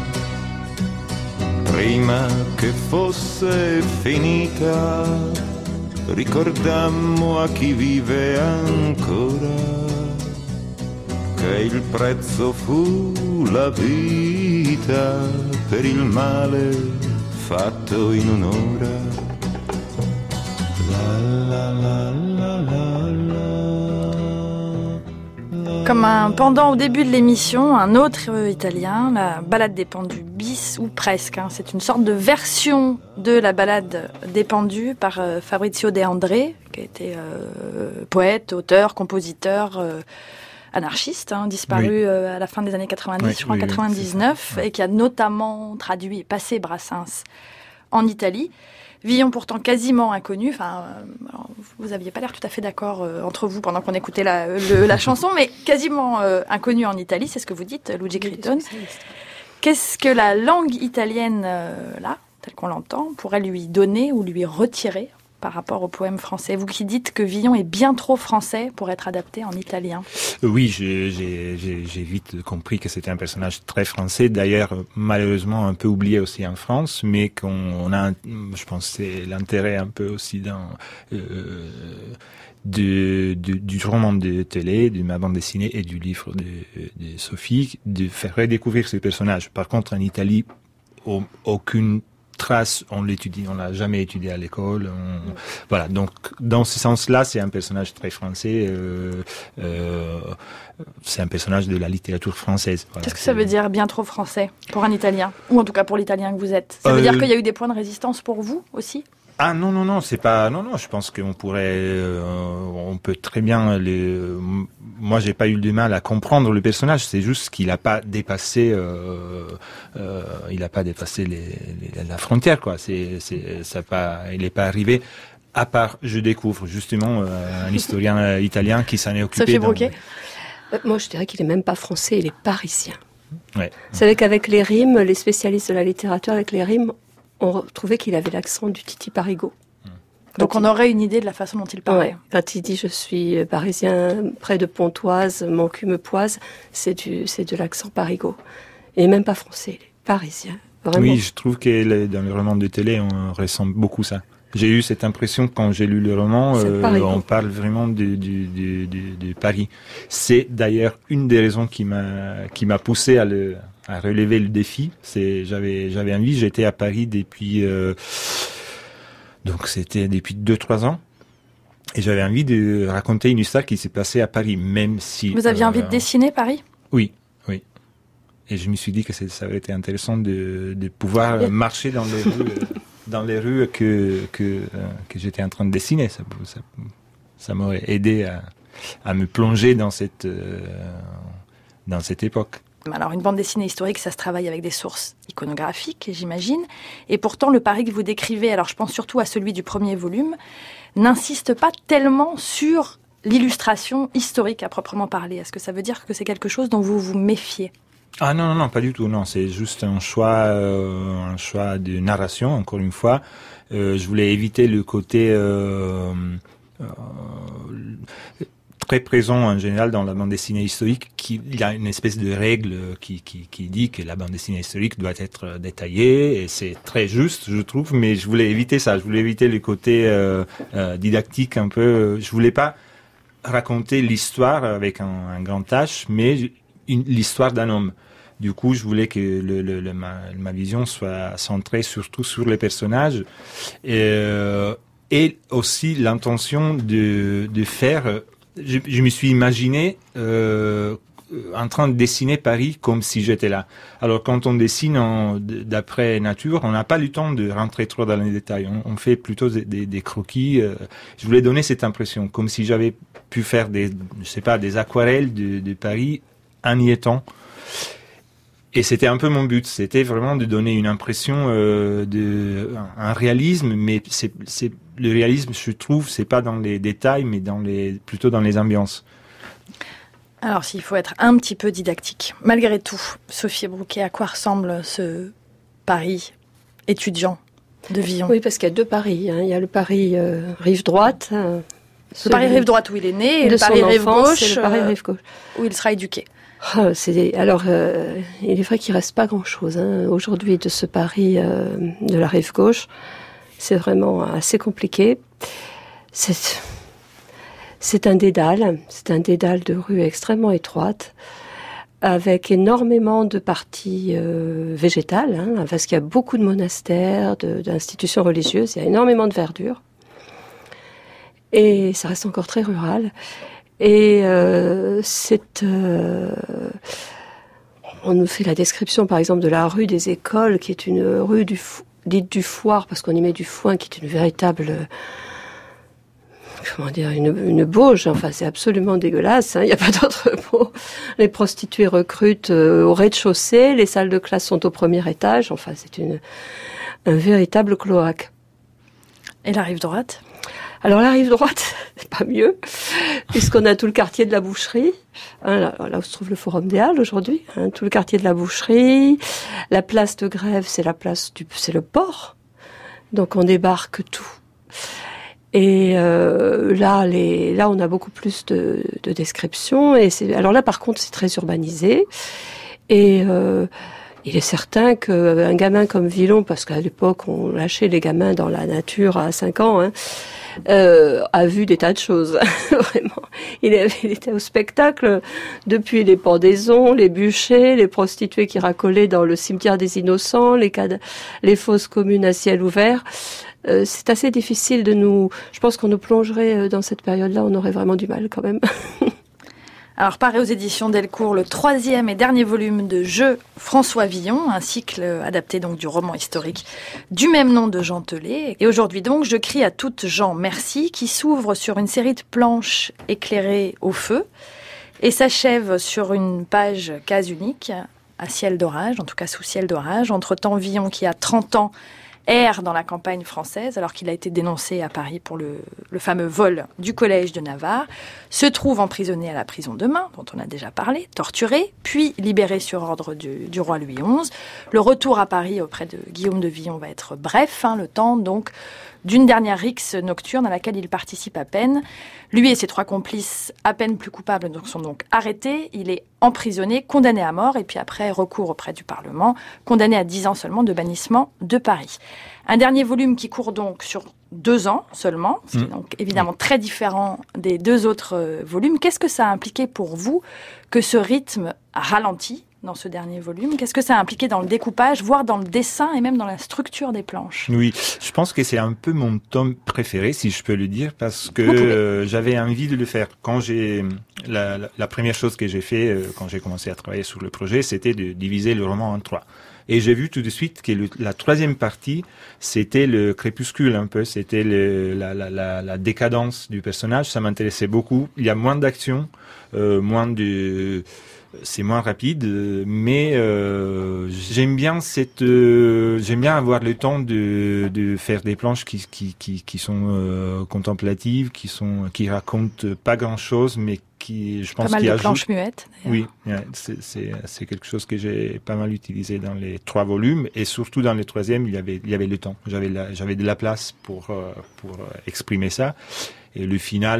Prima che fosse finita, ricordammo a chi vive ancora che il prezzo fu la vita per il male fatto in un'ora. La, la, la, la, la. Comme un pendant au début de l'émission, un autre italien, la Ballade des Pendus bis ou presque. C'est une sorte de version de la Ballade des Pendus par Fabrizio De André, qui a été poète, auteur, compositeur, anarchiste, disparu à la fin des années 90, je crois 99, et qui a notamment traduit et passé Brassens en Italie. Villon pourtant quasiment inconnu. Enfin, alors, vous aviez pas l'air tout à fait d'accord entre vous pendant qu'on écoutait la chanson, mais quasiment inconnu en Italie, c'est ce que vous dites, Luigi Critone. Qu'est-ce que la langue italienne, là, telle qu'on l'entend, pourrait lui donner ou lui retirer par rapport au poème français? Vous qui dites que Villon est bien trop français pour être adapté en italien. Oui, j'ai vite compris que c'était un personnage très français, d'ailleurs malheureusement un peu oublié aussi en France, mais qu'on a, je pense, c'est l'intérêt un peu aussi du roman de télé, de ma bande dessinée et du livre de Sophie, de faire redécouvrir ce personnage. Par contre, en Italie, aucune trace, on l'a jamais étudié à l'école. Voilà, donc dans ce sens-là, c'est un personnage très français. C'est un personnage de la littérature française. Voilà, qu'est-ce que ça veut dire bien trop français pour un Italien, ou en tout cas pour l'Italien que vous êtes? Ça veut dire qu'il y a eu des points de résistance pour vous aussi? Ah non, c'est pas non. Je pense qu'on pourrait, on peut très bien moi, j'ai pas eu de mal à comprendre le personnage. C'est juste qu'il a pas dépassé, la frontière, quoi. Il est pas arrivé. À part, je découvre justement un historien italien qui s'en est occupé. Sophie Brouquet. Moi, je dirais qu'il est même pas français, il est parisien. Ouais. C'est vrai qu'avec les rimes, les spécialistes de la littérature, avec les rimes, on trouvait qu'il avait l'accent du Titi Parigot. Donc on aurait une idée de la façon dont il parlait. Ouais, quand il dit « je suis parisien, près de Pontoise, mon cul me poise », c'est de l'accent Parigot. Et même pas français, il est parisien. Vraiment. Oui, je trouve que dans le roman de télé, on ressent beaucoup ça. J'ai eu cette impression quand j'ai lu le roman, on parle vraiment de Paris. C'est d'ailleurs une des raisons qui m'a poussé à relever le défi. J'avais envie, j'étais à Paris depuis donc c'était depuis 2-3 ans, et j'avais envie de raconter une histoire qui s'est passée à Paris, même si vous aviez envie de dessiner Paris? Oui. Et je me suis dit que ça aurait été intéressant de pouvoir marcher dans les rues que j'étais en train de dessiner. Ça m'aurait aidé à me plonger dans cette époque. Alors, une bande dessinée historique, ça se travaille avec des sources iconographiques, j'imagine. Et pourtant, le Paris que vous décrivez, alors je pense surtout à celui du premier volume, n'insiste pas tellement sur l'illustration historique à proprement parler. Est-ce que ça veut dire que c'est quelque chose dont vous vous méfiez? Ah non, pas du tout. Non, c'est juste un choix de narration, encore une fois. Je voulais éviter le côté très présent en général dans la bande dessinée historique. Il y a une espèce de règle qui dit que la bande dessinée historique doit être détaillée, et c'est très juste, je trouve, mais je voulais éviter ça. Je voulais éviter le côté didactique un peu. Je voulais pas raconter l'histoire avec un grand H, mais l'histoire d'un homme. Du coup, je voulais que ma vision soit centrée surtout sur les personnages, et aussi l'intention de faire. Je me suis imaginé en train de dessiner Paris comme si j'étais là. Alors quand on dessine d'après nature, on n'a pas le temps de rentrer trop dans les détails. On fait plutôt des croquis. Je voulais donner cette impression, comme si j'avais pu faire des aquarelles de Paris en y étant. Et c'était un peu mon but. C'était vraiment de donner une impression un réalisme, mais le réalisme, je trouve, c'est pas dans les détails, mais plutôt dans les ambiances. Alors, s'il faut être un petit peu didactique, malgré tout, Sophie Brouquet, à quoi ressemble ce Paris étudiant de Villon? Oui, parce qu'il y a deux Paris. Il y a le Paris rive droite. Le Paris rive droite où il est né, et le Paris rive gauche, où il sera éduqué. Alors, il est vrai qu'il reste pas grand-chose aujourd'hui de ce Paris de la rive gauche. C'est vraiment assez compliqué. C'est un dédale de rues extrêmement étroites, avec énormément de parties végétales, parce qu'il y a beaucoup de monastères, d'institutions religieuses, il y a énormément de verdure. Et ça reste encore très rural. Et on nous fait la description, par exemple, de la rue des Écoles, qui est une rue dite du Foire, parce qu'on y met du foin, qui est une véritable, une bauge. Enfin, c'est absolument dégueulasse. Il n'y a pas d'autre mot. Les prostituées recrutent au rez-de-chaussée, les salles de classe sont au premier étage. Enfin, un véritable cloaque. Et la rive droite ? Alors la rive droite, c'est pas mieux, puisqu'on a tout le quartier de la Boucherie, là où se trouve le Forum des Halles aujourd'hui, tout le quartier de la Boucherie, la place de Grève, c'est le port, donc on débarque tout. Et là, on a beaucoup plus de descriptions. Alors là, par contre, c'est très urbanisé. Et il est certain qu'un gamin comme Villon, parce qu'à l'époque, on lâchait les gamins dans la nature à 5 ans, a vu des tas de choses. Vraiment. Il était au spectacle depuis les pendaisons, les bûchers, les prostituées qui racolaient dans le cimetière des Innocents, les fosses communes à ciel ouvert. C'est assez difficile je pense qu'on nous plongerait dans cette période-là, on aurait vraiment du mal quand même. Alors, paraît aux éditions Delcourt le 3e et dernier volume de Je, François Villon, un cycle adapté donc du roman historique du même nom de Jean Telet. Et aujourd'hui donc, je crie à toutes Jean merci, qui s'ouvre sur une série de planches éclairées au feu et s'achève sur une page case unique, à ciel d'orage, en tout cas sous ciel d'orage. Entre-temps, Villon, qui a 30 ans, erre dans la campagne française, alors qu'il a été dénoncé à Paris pour le fameux vol du collège de Navarre, se trouve emprisonné à la prison de Main, dont on a déjà parlé, torturé, puis libéré sur ordre du roi Louis XI. Le retour à Paris auprès de Guillaume de Villon va être bref, le temps donc d'une dernière rixe nocturne à laquelle il participe à peine. Lui et ses 3 complices, à peine plus coupables, sont donc arrêtés. Il est emprisonné, condamné à mort, et puis après, recours auprès du Parlement, condamné à 10 ans seulement de bannissement de Paris. Un dernier volume qui court donc sur 2 ans seulement, ce qui est donc évidemment très différent des 2 autres volumes. Qu'est-ce que ça a impliqué pour vous que ce rythme ralentit dans ce dernier volume? Qu'est-ce que ça a impliqué dans le découpage, voire dans le dessin et même dans la structure des planches? Oui, je pense que c'est un peu mon tome préféré, si je peux le dire, parce que j'avais envie de le faire. Quand la première chose que j'ai fait quand j'ai commencé à travailler sur le projet, c'était de diviser le roman en 3. Et j'ai vu tout de suite que la 3e partie, c'était le crépuscule un peu, c'était la décadence du personnage. Ça m'intéressait beaucoup. Il y a moins d'action, c'est moins rapide, mais j'aime bien avoir le temps de faire des planches qui sont contemplatives, qui racontent pas grand chose, mais qui, je pense, pas mal qui de ajoutent. planches muettes. Oui, c'est quelque chose que j'ai pas mal utilisé dans les 3 volumes, et surtout dans le 3e, il y avait le temps. J'avais de la place pour exprimer ça. Et le final,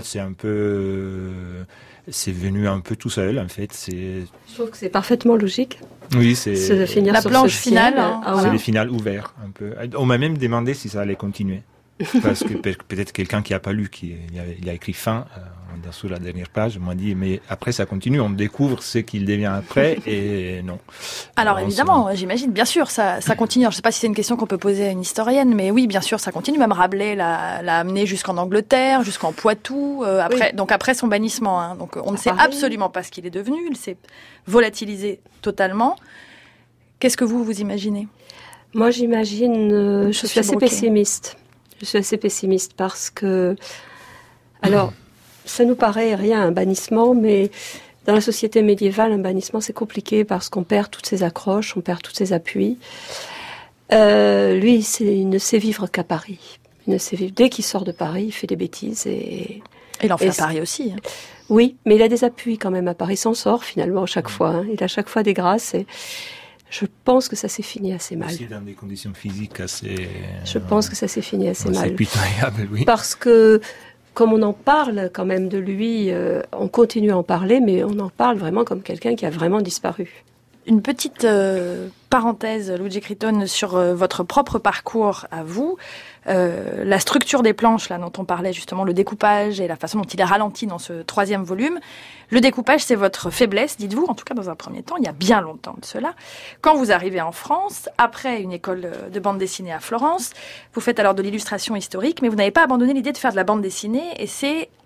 c'est venu un peu tout seul, en fait. Je trouve que c'est parfaitement logique. Oui, c'est de finir la sur planche ce finale. C'est le final ouvert, un peu. On m'a même demandé si ça allait continuer. Parce que peut-être quelqu'un qui a pas lu, il a écrit fin sous la dernière page, m'a dit mais après ça continue, on découvre ce qu'il devient après, et non. Alors évidemment, j'imagine, bien sûr, ça continue. Alors, je ne sais pas si c'est une question qu'on peut poser à une historienne, mais oui, bien sûr, ça continue. Même Rabelais l'a amené jusqu'en Angleterre, jusqu'en Poitou, donc après son bannissement. Donc on ne sait absolument pas ce qu'il est devenu. Il s'est volatilisé totalement. Qu'est-ce que vous imaginez? Moi, j'imagine, je suis assez pessimiste. Je suis assez pessimiste parce que, alors, ça nous paraît rien, un bannissement, mais dans la société médiévale, un bannissement, c'est compliqué parce qu'on perd toutes ses accroches, on perd tous ses appuis. Lui, il ne sait vivre qu'à Paris. Il ne sait vivre. Dès qu'il sort de Paris, il fait des bêtises et il en fait à Paris aussi. Oui, mais il a des appuis quand même à Paris. Il s'en sort finalement chaque fois. Il a chaque fois des grâces et je pense que ça s'est fini assez mal. Aussi dans des conditions physiques assez... Je pense que ça s'est fini assez mal. C'est pitoyable, oui. Parce que, comme on en parle quand même de lui, on continue à en parler, mais on en parle vraiment comme quelqu'un qui a vraiment disparu. Une petite parenthèse, Luigi Critone, sur votre propre parcours à vous. La structure des planches, là, dont on parlait justement, le découpage et la façon dont il est ralenti dans ce 3e volume. Le découpage, c'est votre faiblesse, dites-vous, en tout cas dans un premier temps, il y a bien longtemps de cela. Quand vous arrivez en France, après une école de bande dessinée à Florence, vous faites alors de l'illustration historique, mais vous n'avez pas abandonné l'idée de faire de la bande dessinée, et c'est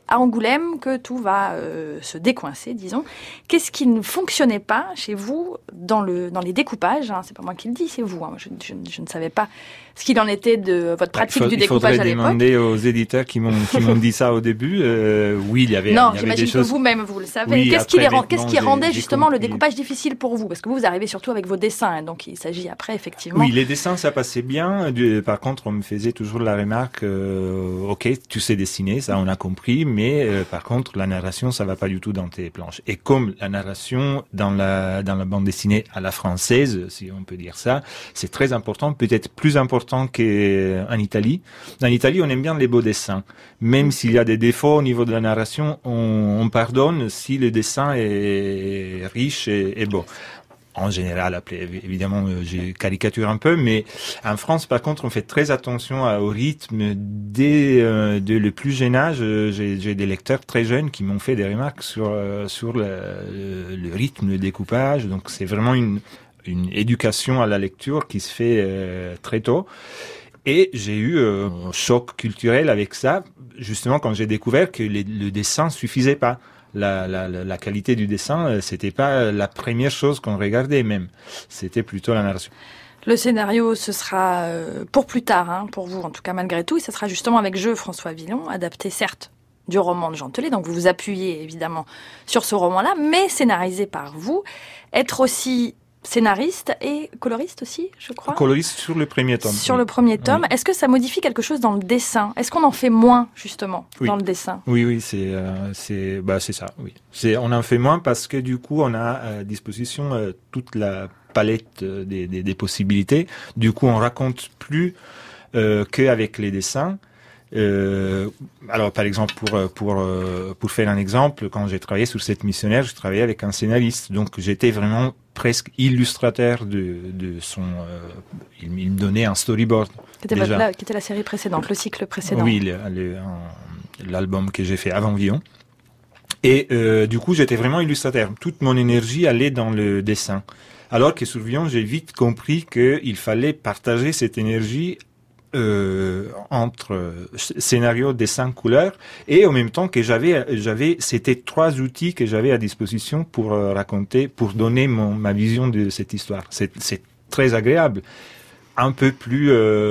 à Angoulême que tout va se décoincer, disons. Qu'est-ce qui ne fonctionnait pas chez vous dans les découpages, hein, c'est pas moi qui le dis, c'est vous. Hein, je ne savais pas ce qu'il en était de votre pratique du découpage à l'époque. Il faudrait demander aux éditeurs qui m'ont dit ça au début. Oui, il y avait non, des choses... j'imagine que vous-même, vous le savez. Oui, qu'est-ce qui rendait justement le découpage difficile pour vous? Parce que vous arrivez surtout avec vos dessins, hein, donc il s'agit après, effectivement... Oui, les dessins, ça passait bien. Par contre, on me faisait toujours la remarque, ok, tu sais dessiner, ça on a compris, mais par contre, la narration, ça va pas du tout dans tes planches. Et comme la narration dans la bande dessinée à la française, si on peut dire ça, c'est très important, peut-être plus important qu'en Italie. En Italie, on aime bien les beaux dessins. Même s'il y a des défauts au niveau de la narration, on pardonne si le dessin est riche et beau. En général, après, évidemment, j'ai caricature un peu, mais en France, par contre, on fait très attention au rythme. Dès le plus jeune âge, j'ai des lecteurs très jeunes qui m'ont fait des remarques sur le rythme, le découpage. Donc, c'est vraiment une éducation à la lecture qui se fait très tôt. Et j'ai eu un choc culturel avec ça, justement quand j'ai découvert que le dessin suffisait pas. La qualité du dessin, c'était pas la première chose qu'on regardait même. C'était plutôt la narration. Le scénario, ce sera pour plus tard, hein, pour vous en tout cas malgré tout, et ce sera justement avec Jeu François Villon, adapté certes du roman de Jean Telet, donc vous vous appuyez évidemment sur ce roman-là, mais scénarisé par vous, être aussi scénariste et coloriste aussi, je crois. Coloriste sur le premier tome. Sur le premier tome. Oui. Est-ce que ça modifie quelque chose dans le dessin? Est-ce qu'on en fait moins, justement, dans le dessin? Oui, c'est ça, oui. On en fait moins parce que du coup, on a à disposition toute la palette des possibilités. Du coup, on raconte plus qu'avec les dessins. Alors par exemple pour faire un exemple, quand j'ai travaillé sur cette missionnaire, je travaillais avec un scénariste, donc j'étais vraiment presque illustrateur de son. Il me donnait un storyboard. Qui était la série précédente, le cycle précédent. Oui, l'album que j'ai fait avant Villon. Et du coup, j'étais vraiment illustrateur. Toute mon énergie allait dans le dessin. Alors que sur Villon, j'ai vite compris qu'il fallait partager cette énergie entre scénario, dessin, couleur, et en même temps que c'était 3 outils que j'avais à disposition pour raconter, pour donner ma vision de cette histoire. C'est très agréable. Un peu plus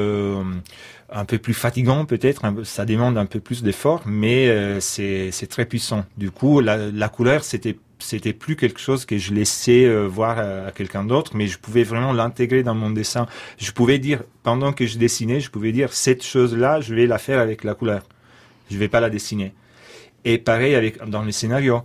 fatigant peut-être, ça demande un peu plus d'effort, mais c'est très puissant. Du coup, la couleur, c'était plus quelque chose que je laissais voir à quelqu'un d'autre, mais je pouvais vraiment l'intégrer dans mon dessin. Je pouvais dire, pendant que je dessinais, cette chose-là, je vais la faire avec la couleur. Je vais pas la dessiner. Et pareil dans les scénarios.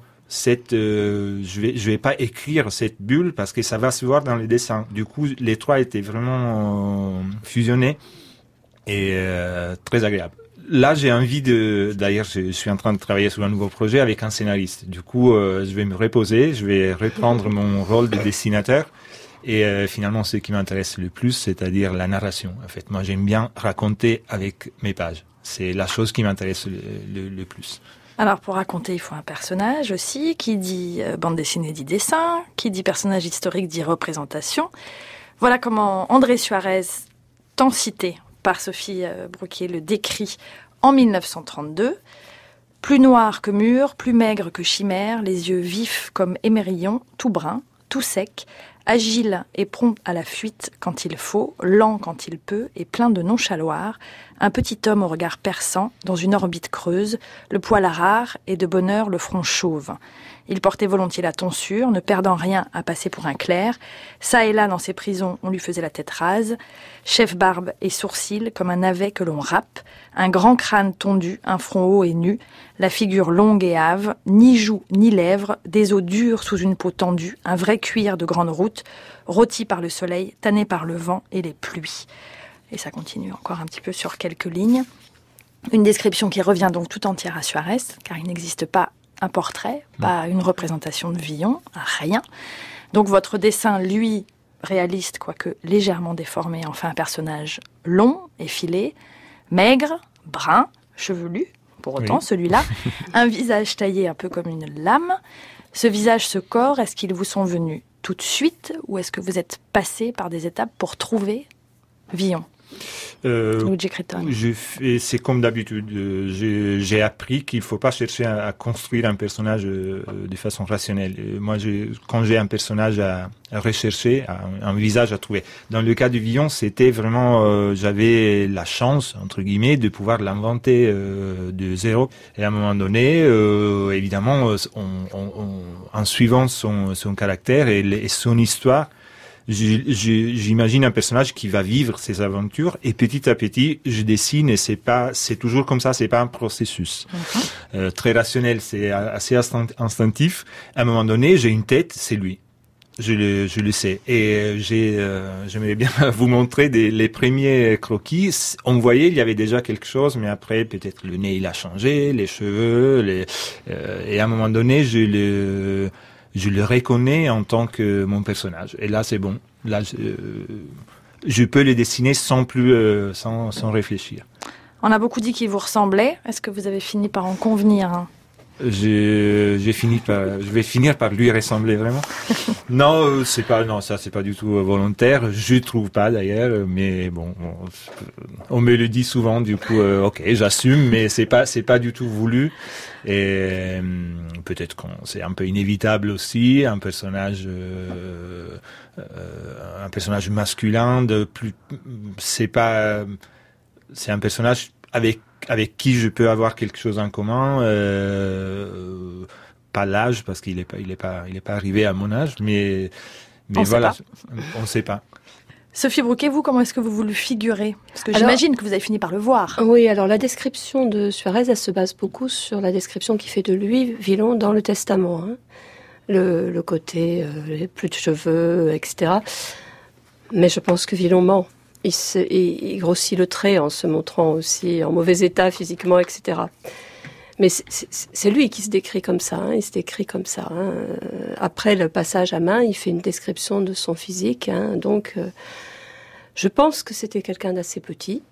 Je vais pas écrire cette bulle parce que ça va se voir dans les dessins. Du coup, les 3 étaient vraiment fusionnés et très agréables. Là, j'ai envie d'ailleurs, je suis en train de travailler sur un nouveau projet avec un scénariste. Du coup, je vais me reposer, je vais reprendre mon rôle de dessinateur. Et finalement, ce qui m'intéresse le plus, c'est-à-dire la narration. En fait, moi, j'aime bien raconter avec mes pages. C'est la chose qui m'intéresse le plus. Alors, pour raconter, il faut un personnage aussi. Qui dit bande dessinée dit dessin. Qui dit personnage historique dit représentation. Voilà comment André Suarez, tant cité par Sophie Bruquier, le décrit en 1932. Plus noir que mûr, plus maigre que chimère, les yeux vifs comme émerillons, tout brun, tout sec, agile et prompt à la fuite quand il faut, lent quand il peut et plein de nonchaloir, un petit homme au regard perçant, dans une orbite creuse, le poil rare et de bonne heure le front chauve. Il portait volontiers la tonsure, ne perdant rien à passer pour un clerc. Ça et là, dans ses prisons, on lui faisait la tête rase. Chef barbe et sourcils, comme un navet que l'on râpe. Un grand crâne tondu, un front haut et nu. La figure longue et hâve, ni joues ni lèvres. Des os durs sous une peau tendue. Un vrai cuir de grande route, rôti par le soleil, tanné par le vent et les pluies. Et ça continue encore un petit peu sur quelques lignes. Une description qui revient donc tout entière à Suarez, car il n'existe pas un portrait, pas une représentation de Villon, rien. Donc votre dessin, lui, réaliste, quoique légèrement déformé, en fait un personnage long, effilé, maigre, brun, chevelu, pour autant celui-là, un visage taillé un peu comme une lame. Ce visage, ce corps, est-ce qu'ils vous sont venus tout de suite ou est-ce que vous êtes passé par des étapes pour trouver Villon ? Luigi Critone. C'est comme d'habitude. J'ai appris qu'il faut pas chercher à construire un personnage de façon rationnelle. Moi, quand j'ai un personnage à rechercher, un visage à trouver. Dans le cas du Villon, c'était vraiment, j'avais la chance, entre guillemets, de pouvoir l'inventer de zéro. Et à un moment donné, évidemment, en suivant son caractère et son histoire, j'imagine un personnage qui va vivre ses aventures et petit à petit je dessine et c'est toujours comme ça, c'est pas un processus très rationnel, c'est assez instinctif. À un moment donné, j'ai une tête, c'est lui. Je le sais. Et j'aimerais bien vous montrer les premiers croquis. On voyait, il y avait déjà quelque chose, mais après, peut-être le nez, il a changé, les cheveux, et à un moment donné, je le reconnais en tant que mon personnage. Et là, c'est bon. Là, je peux le dessiner sans réfléchir. On a beaucoup dit qu'il vous ressemblait. Est-ce que vous avez fini par en convenir? Je vais finir par lui ressembler vraiment. Non, c'est pas du tout volontaire. Je trouve pas d'ailleurs, mais bon, on me le dit souvent. Du coup, ok, j'assume, mais c'est pas du tout voulu. Et peut-être que c'est un peu inévitable aussi, un personnage masculin c'est un personnage avec qui je peux avoir quelque chose en commun, pas l'âge parce qu'il est pas arrivé à mon âge, mais voilà, on sait pas. Sophie Brouquet, vous, comment est-ce que vous le figurez? Parce que j'imagine que vous avez fini par le voir. Oui, alors la description de Suarez, elle se base beaucoup sur la description qu'il fait de lui, Villon, dans le Testament. Hein. Le côté, plus de cheveux, etc. Mais je pense que Villon ment. Il grossit le trait en se montrant aussi en mauvais état physiquement, etc. Mais c'est lui qui se décrit comme ça. Hein, il se décrit comme ça. Hein. Après le passage à main, il fait une description de son physique. Hein, donc, je pense que c'était quelqu'un d'assez petit.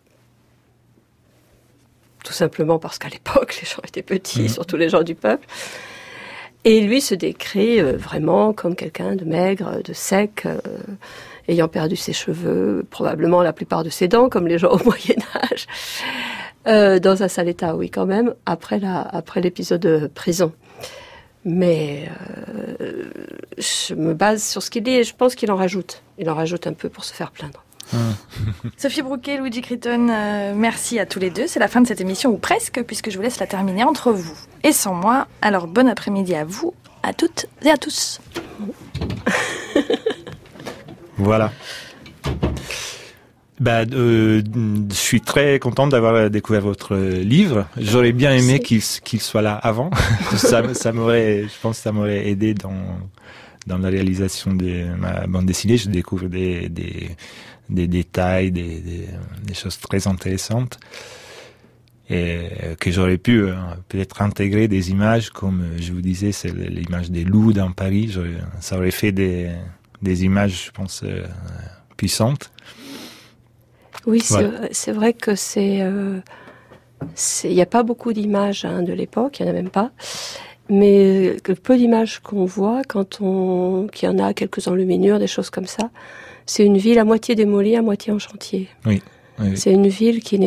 Tout simplement parce qu'à l'époque, les gens étaient petits, surtout les gens du peuple. Et lui se décrit vraiment comme quelqu'un de maigre, de sec, ayant perdu ses cheveux, probablement la plupart de ses dents, comme les gens au Moyen-Âge. Dans un sale état, oui, quand même, après l'épisode de prison. Mais je me base sur ce qu'il dit et je pense qu'il en rajoute. Il en rajoute un peu pour se faire plaindre. Sophie Brouquet, Luigi Critone, merci à tous les deux. C'est la fin de cette émission, ou presque, puisque je vous laisse la terminer entre vous et sans moi. Alors, bon après-midi à vous, à toutes et à tous. Voilà. Je suis très content d'avoir découvert votre livre. J'aurais bien aimé qu'il soit là avant. ça m'aurait, je pense, que ça m'aurait aidé dans la réalisation de ma bande dessinée. Je découvre des détails, des choses très intéressantes et que j'aurais pu peut-être intégrer des images, comme je vous disais, c'est l'image des loups dans Paris. Ça aurait fait des images, je pense, puissantes. Oui, voilà. C'est vrai que il n'y a pas beaucoup d'images de l'époque, il n'y en a même pas. Mais le peu d'images qu'on voit, qu'il y en a quelques enluminures, des choses comme ça, c'est une ville à moitié démolie, à moitié en chantier. Oui. C'est une ville qui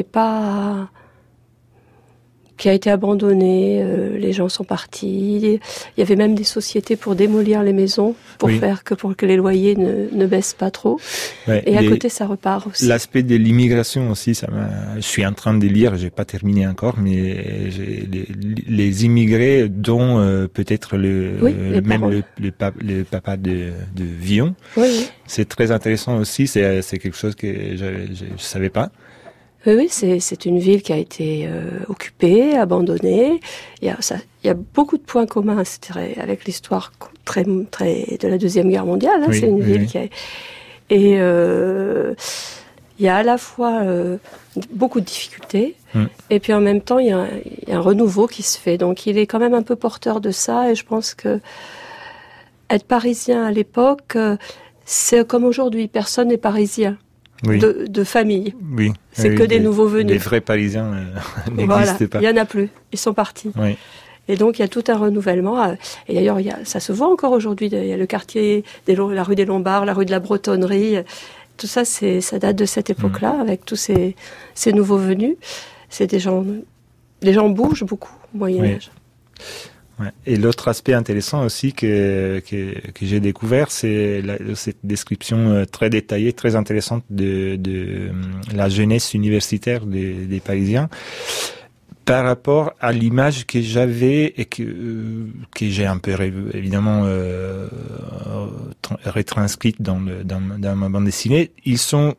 a été abandonnée, les gens sont partis. Il y avait même des sociétés pour démolir les maisons, pour que les loyers ne baissent pas trop. Ouais, et à côté, ça repart aussi. L'aspect de l'immigration aussi, je suis en train de lire, j'ai pas terminé encore, mais les immigrés, dont peut-être le papa de Villon. Oui. C'est très intéressant aussi, c'est quelque chose que je savais pas. Oui, c'est une ville qui a été occupée, abandonnée. Il y a beaucoup de points communs avec l'histoire très de la Deuxième Guerre mondiale. Hein. Oui, c'est une ville qui a... Et il y a à la fois beaucoup de difficultés, et puis en même temps, il y a un renouveau qui se fait. Donc il est quand même un peu porteur de ça, et je pense que être parisien à l'époque, c'est comme aujourd'hui, personne n'est parisien. Oui. De famille. Oui. C'est que des nouveaux venus. Les vrais Parisiens n'existent pas. Il n'y en a plus. Ils sont partis. Oui. Et donc, il y a tout un renouvellement. Et d'ailleurs, ça se voit encore aujourd'hui. Il y a le quartier, la rue des Lombards, la rue de la Bretonnerie. tout ça, ça date de cette époque-là, avec tous ces nouveaux venus. C'est les gens bougent beaucoup au Moyen-Âge. Ouais. Et l'autre aspect intéressant aussi que j'ai découvert, c'est cette description très détaillée, très intéressante de la jeunesse universitaire des Parisiens par rapport à l'image que j'avais et que j'ai un peu évidemment retranscrite dans ma bande dessinée. Ils sont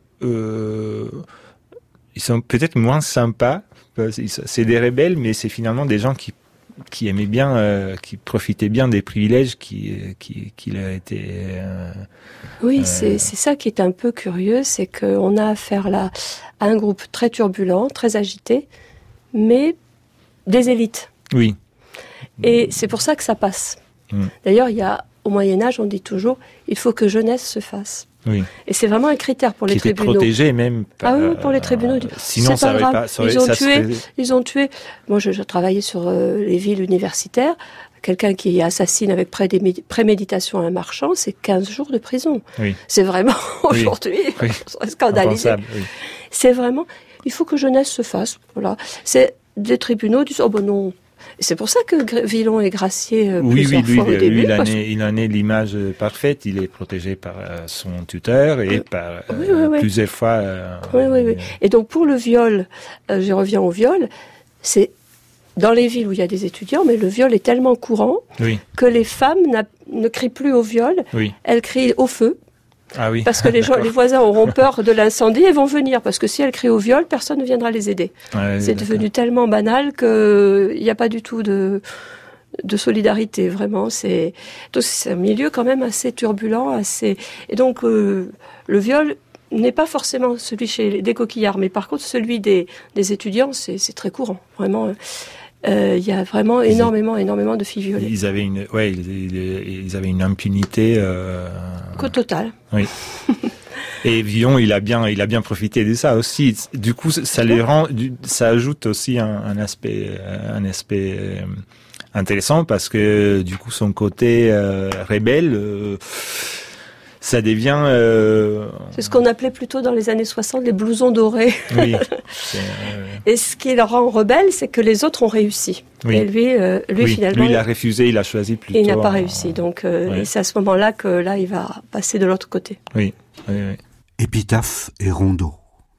peut-être moins sympas. C'est des rebelles, mais c'est finalement des gens qui aimaient bien, qui profitaient bien des privilèges qu'il a été. Oui, c'est ça qui est un peu curieux, c'est qu'on a affaire là à un groupe très turbulent, très agité, mais des élites. Oui. Et c'est pour ça que ça passe. D'ailleurs, au Moyen-Âge, on dit toujours, il faut que jeunesse se fasse. Oui. Et c'est vraiment un critère pour les tribunaux. Qui était protégé même. Oui, pour les tribunaux. Sinon, ça n'aurait pas. Ils ont tué. Moi, je travaillais sur les villes universitaires. Quelqu'un qui assassine avec préméditation un marchand, c'est 15 jours de prison. Oui. C'est vraiment, aujourd'hui, scandalisé. Oui. C'est vraiment, il faut que jeunesse se fasse. Voilà. C'est des tribunaux disent, oh ben non. Et c'est pour ça que Villon est gracié plusieurs fois au début. Il en est l'image parfaite. Il est protégé par son tuteur et par plusieurs fois. Oui. Et donc pour le viol, je reviens au viol, c'est dans les villes où il y a des étudiants, mais le viol est tellement courant que les femmes ne crient plus au viol, elles crient au feu. Ah oui. Parce que les voisins auront peur de l'incendie et vont venir. Parce que si elles crient au viol, personne ne viendra les aider. C'est devenu tellement banal qu'il n'y a pas du tout de solidarité, vraiment. C'est un milieu quand même assez turbulent, Et donc, le viol n'est pas forcément celui chez des coquillards, mais par contre, celui des étudiants, c'est très courant. Vraiment. Il y a vraiment énormément de filles violées. Ils avaient une impunité totale. Oui. Et Villon, il a bien profité de ça aussi. Du coup, ça ajoute aussi un aspect intéressant parce que du coup, son côté rebelle. Ça devient... C'est ce qu'on appelait plutôt dans les années 60 les blousons dorés. Oui. Et ce qui le rend rebelle, c'est que les autres ont réussi. Oui. Et lui finalement... Lui, il a refusé, il a choisi plutôt... Il n'a pas réussi. Donc, c'est à ce moment-là que il va passer de l'autre côté. Oui. Épitaphe et rondeau.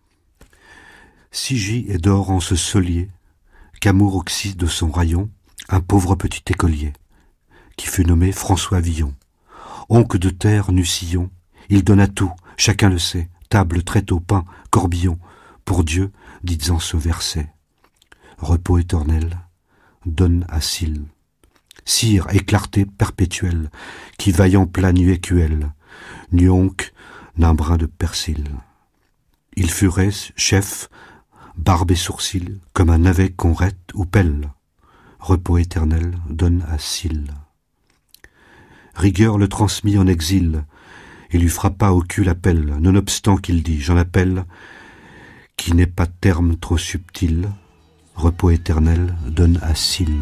Si gît et dort en ce solier, qu'amour oxyde de son rayon, un pauvre petit écolier, qui fut nommé François Villon. Oncle de terre, Nucillon, il donne à tout, chacun le sait, table, tréteau, pain, corbillon, pour Dieu, dites-en ce verset. Repos éternel, donne à Sylle. Cire et clarté perpétuelle, qui vaillant plat nuécuel, nuonc d'un brin de persil. Il furait, chef, barbe et sourcils, comme un navet qu'on rette ou pelle. Repos éternel, donne à Sylle. Rigueur le transmit en exil, et lui frappa au cul l'appel, nonobstant qu'il dit, j'en appelle, qui n'est pas terme trop subtil, repos éternel donne à Sylle.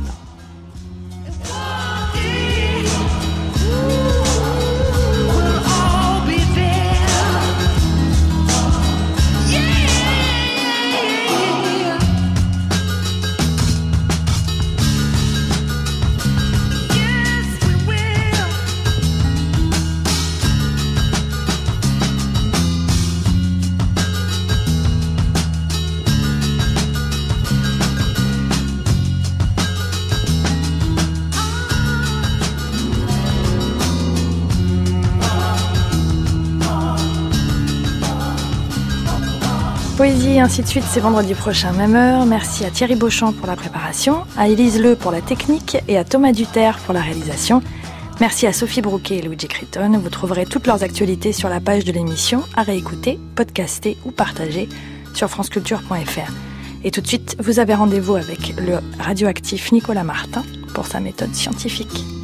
Poésie, ainsi de suite, c'est vendredi prochain, même heure. Merci à Thierry Beauchamp pour la préparation, à Élise Le pour la technique et à Thomas Duterre pour la réalisation. Merci à Sophie Brouquet et Luigi Criton. Vous trouverez toutes leurs actualités sur la page de l'émission, à réécouter, podcaster ou partager sur franceculture.fr. Et tout de suite, vous avez rendez-vous avec le radioactif Nicolas Martin pour sa méthode scientifique.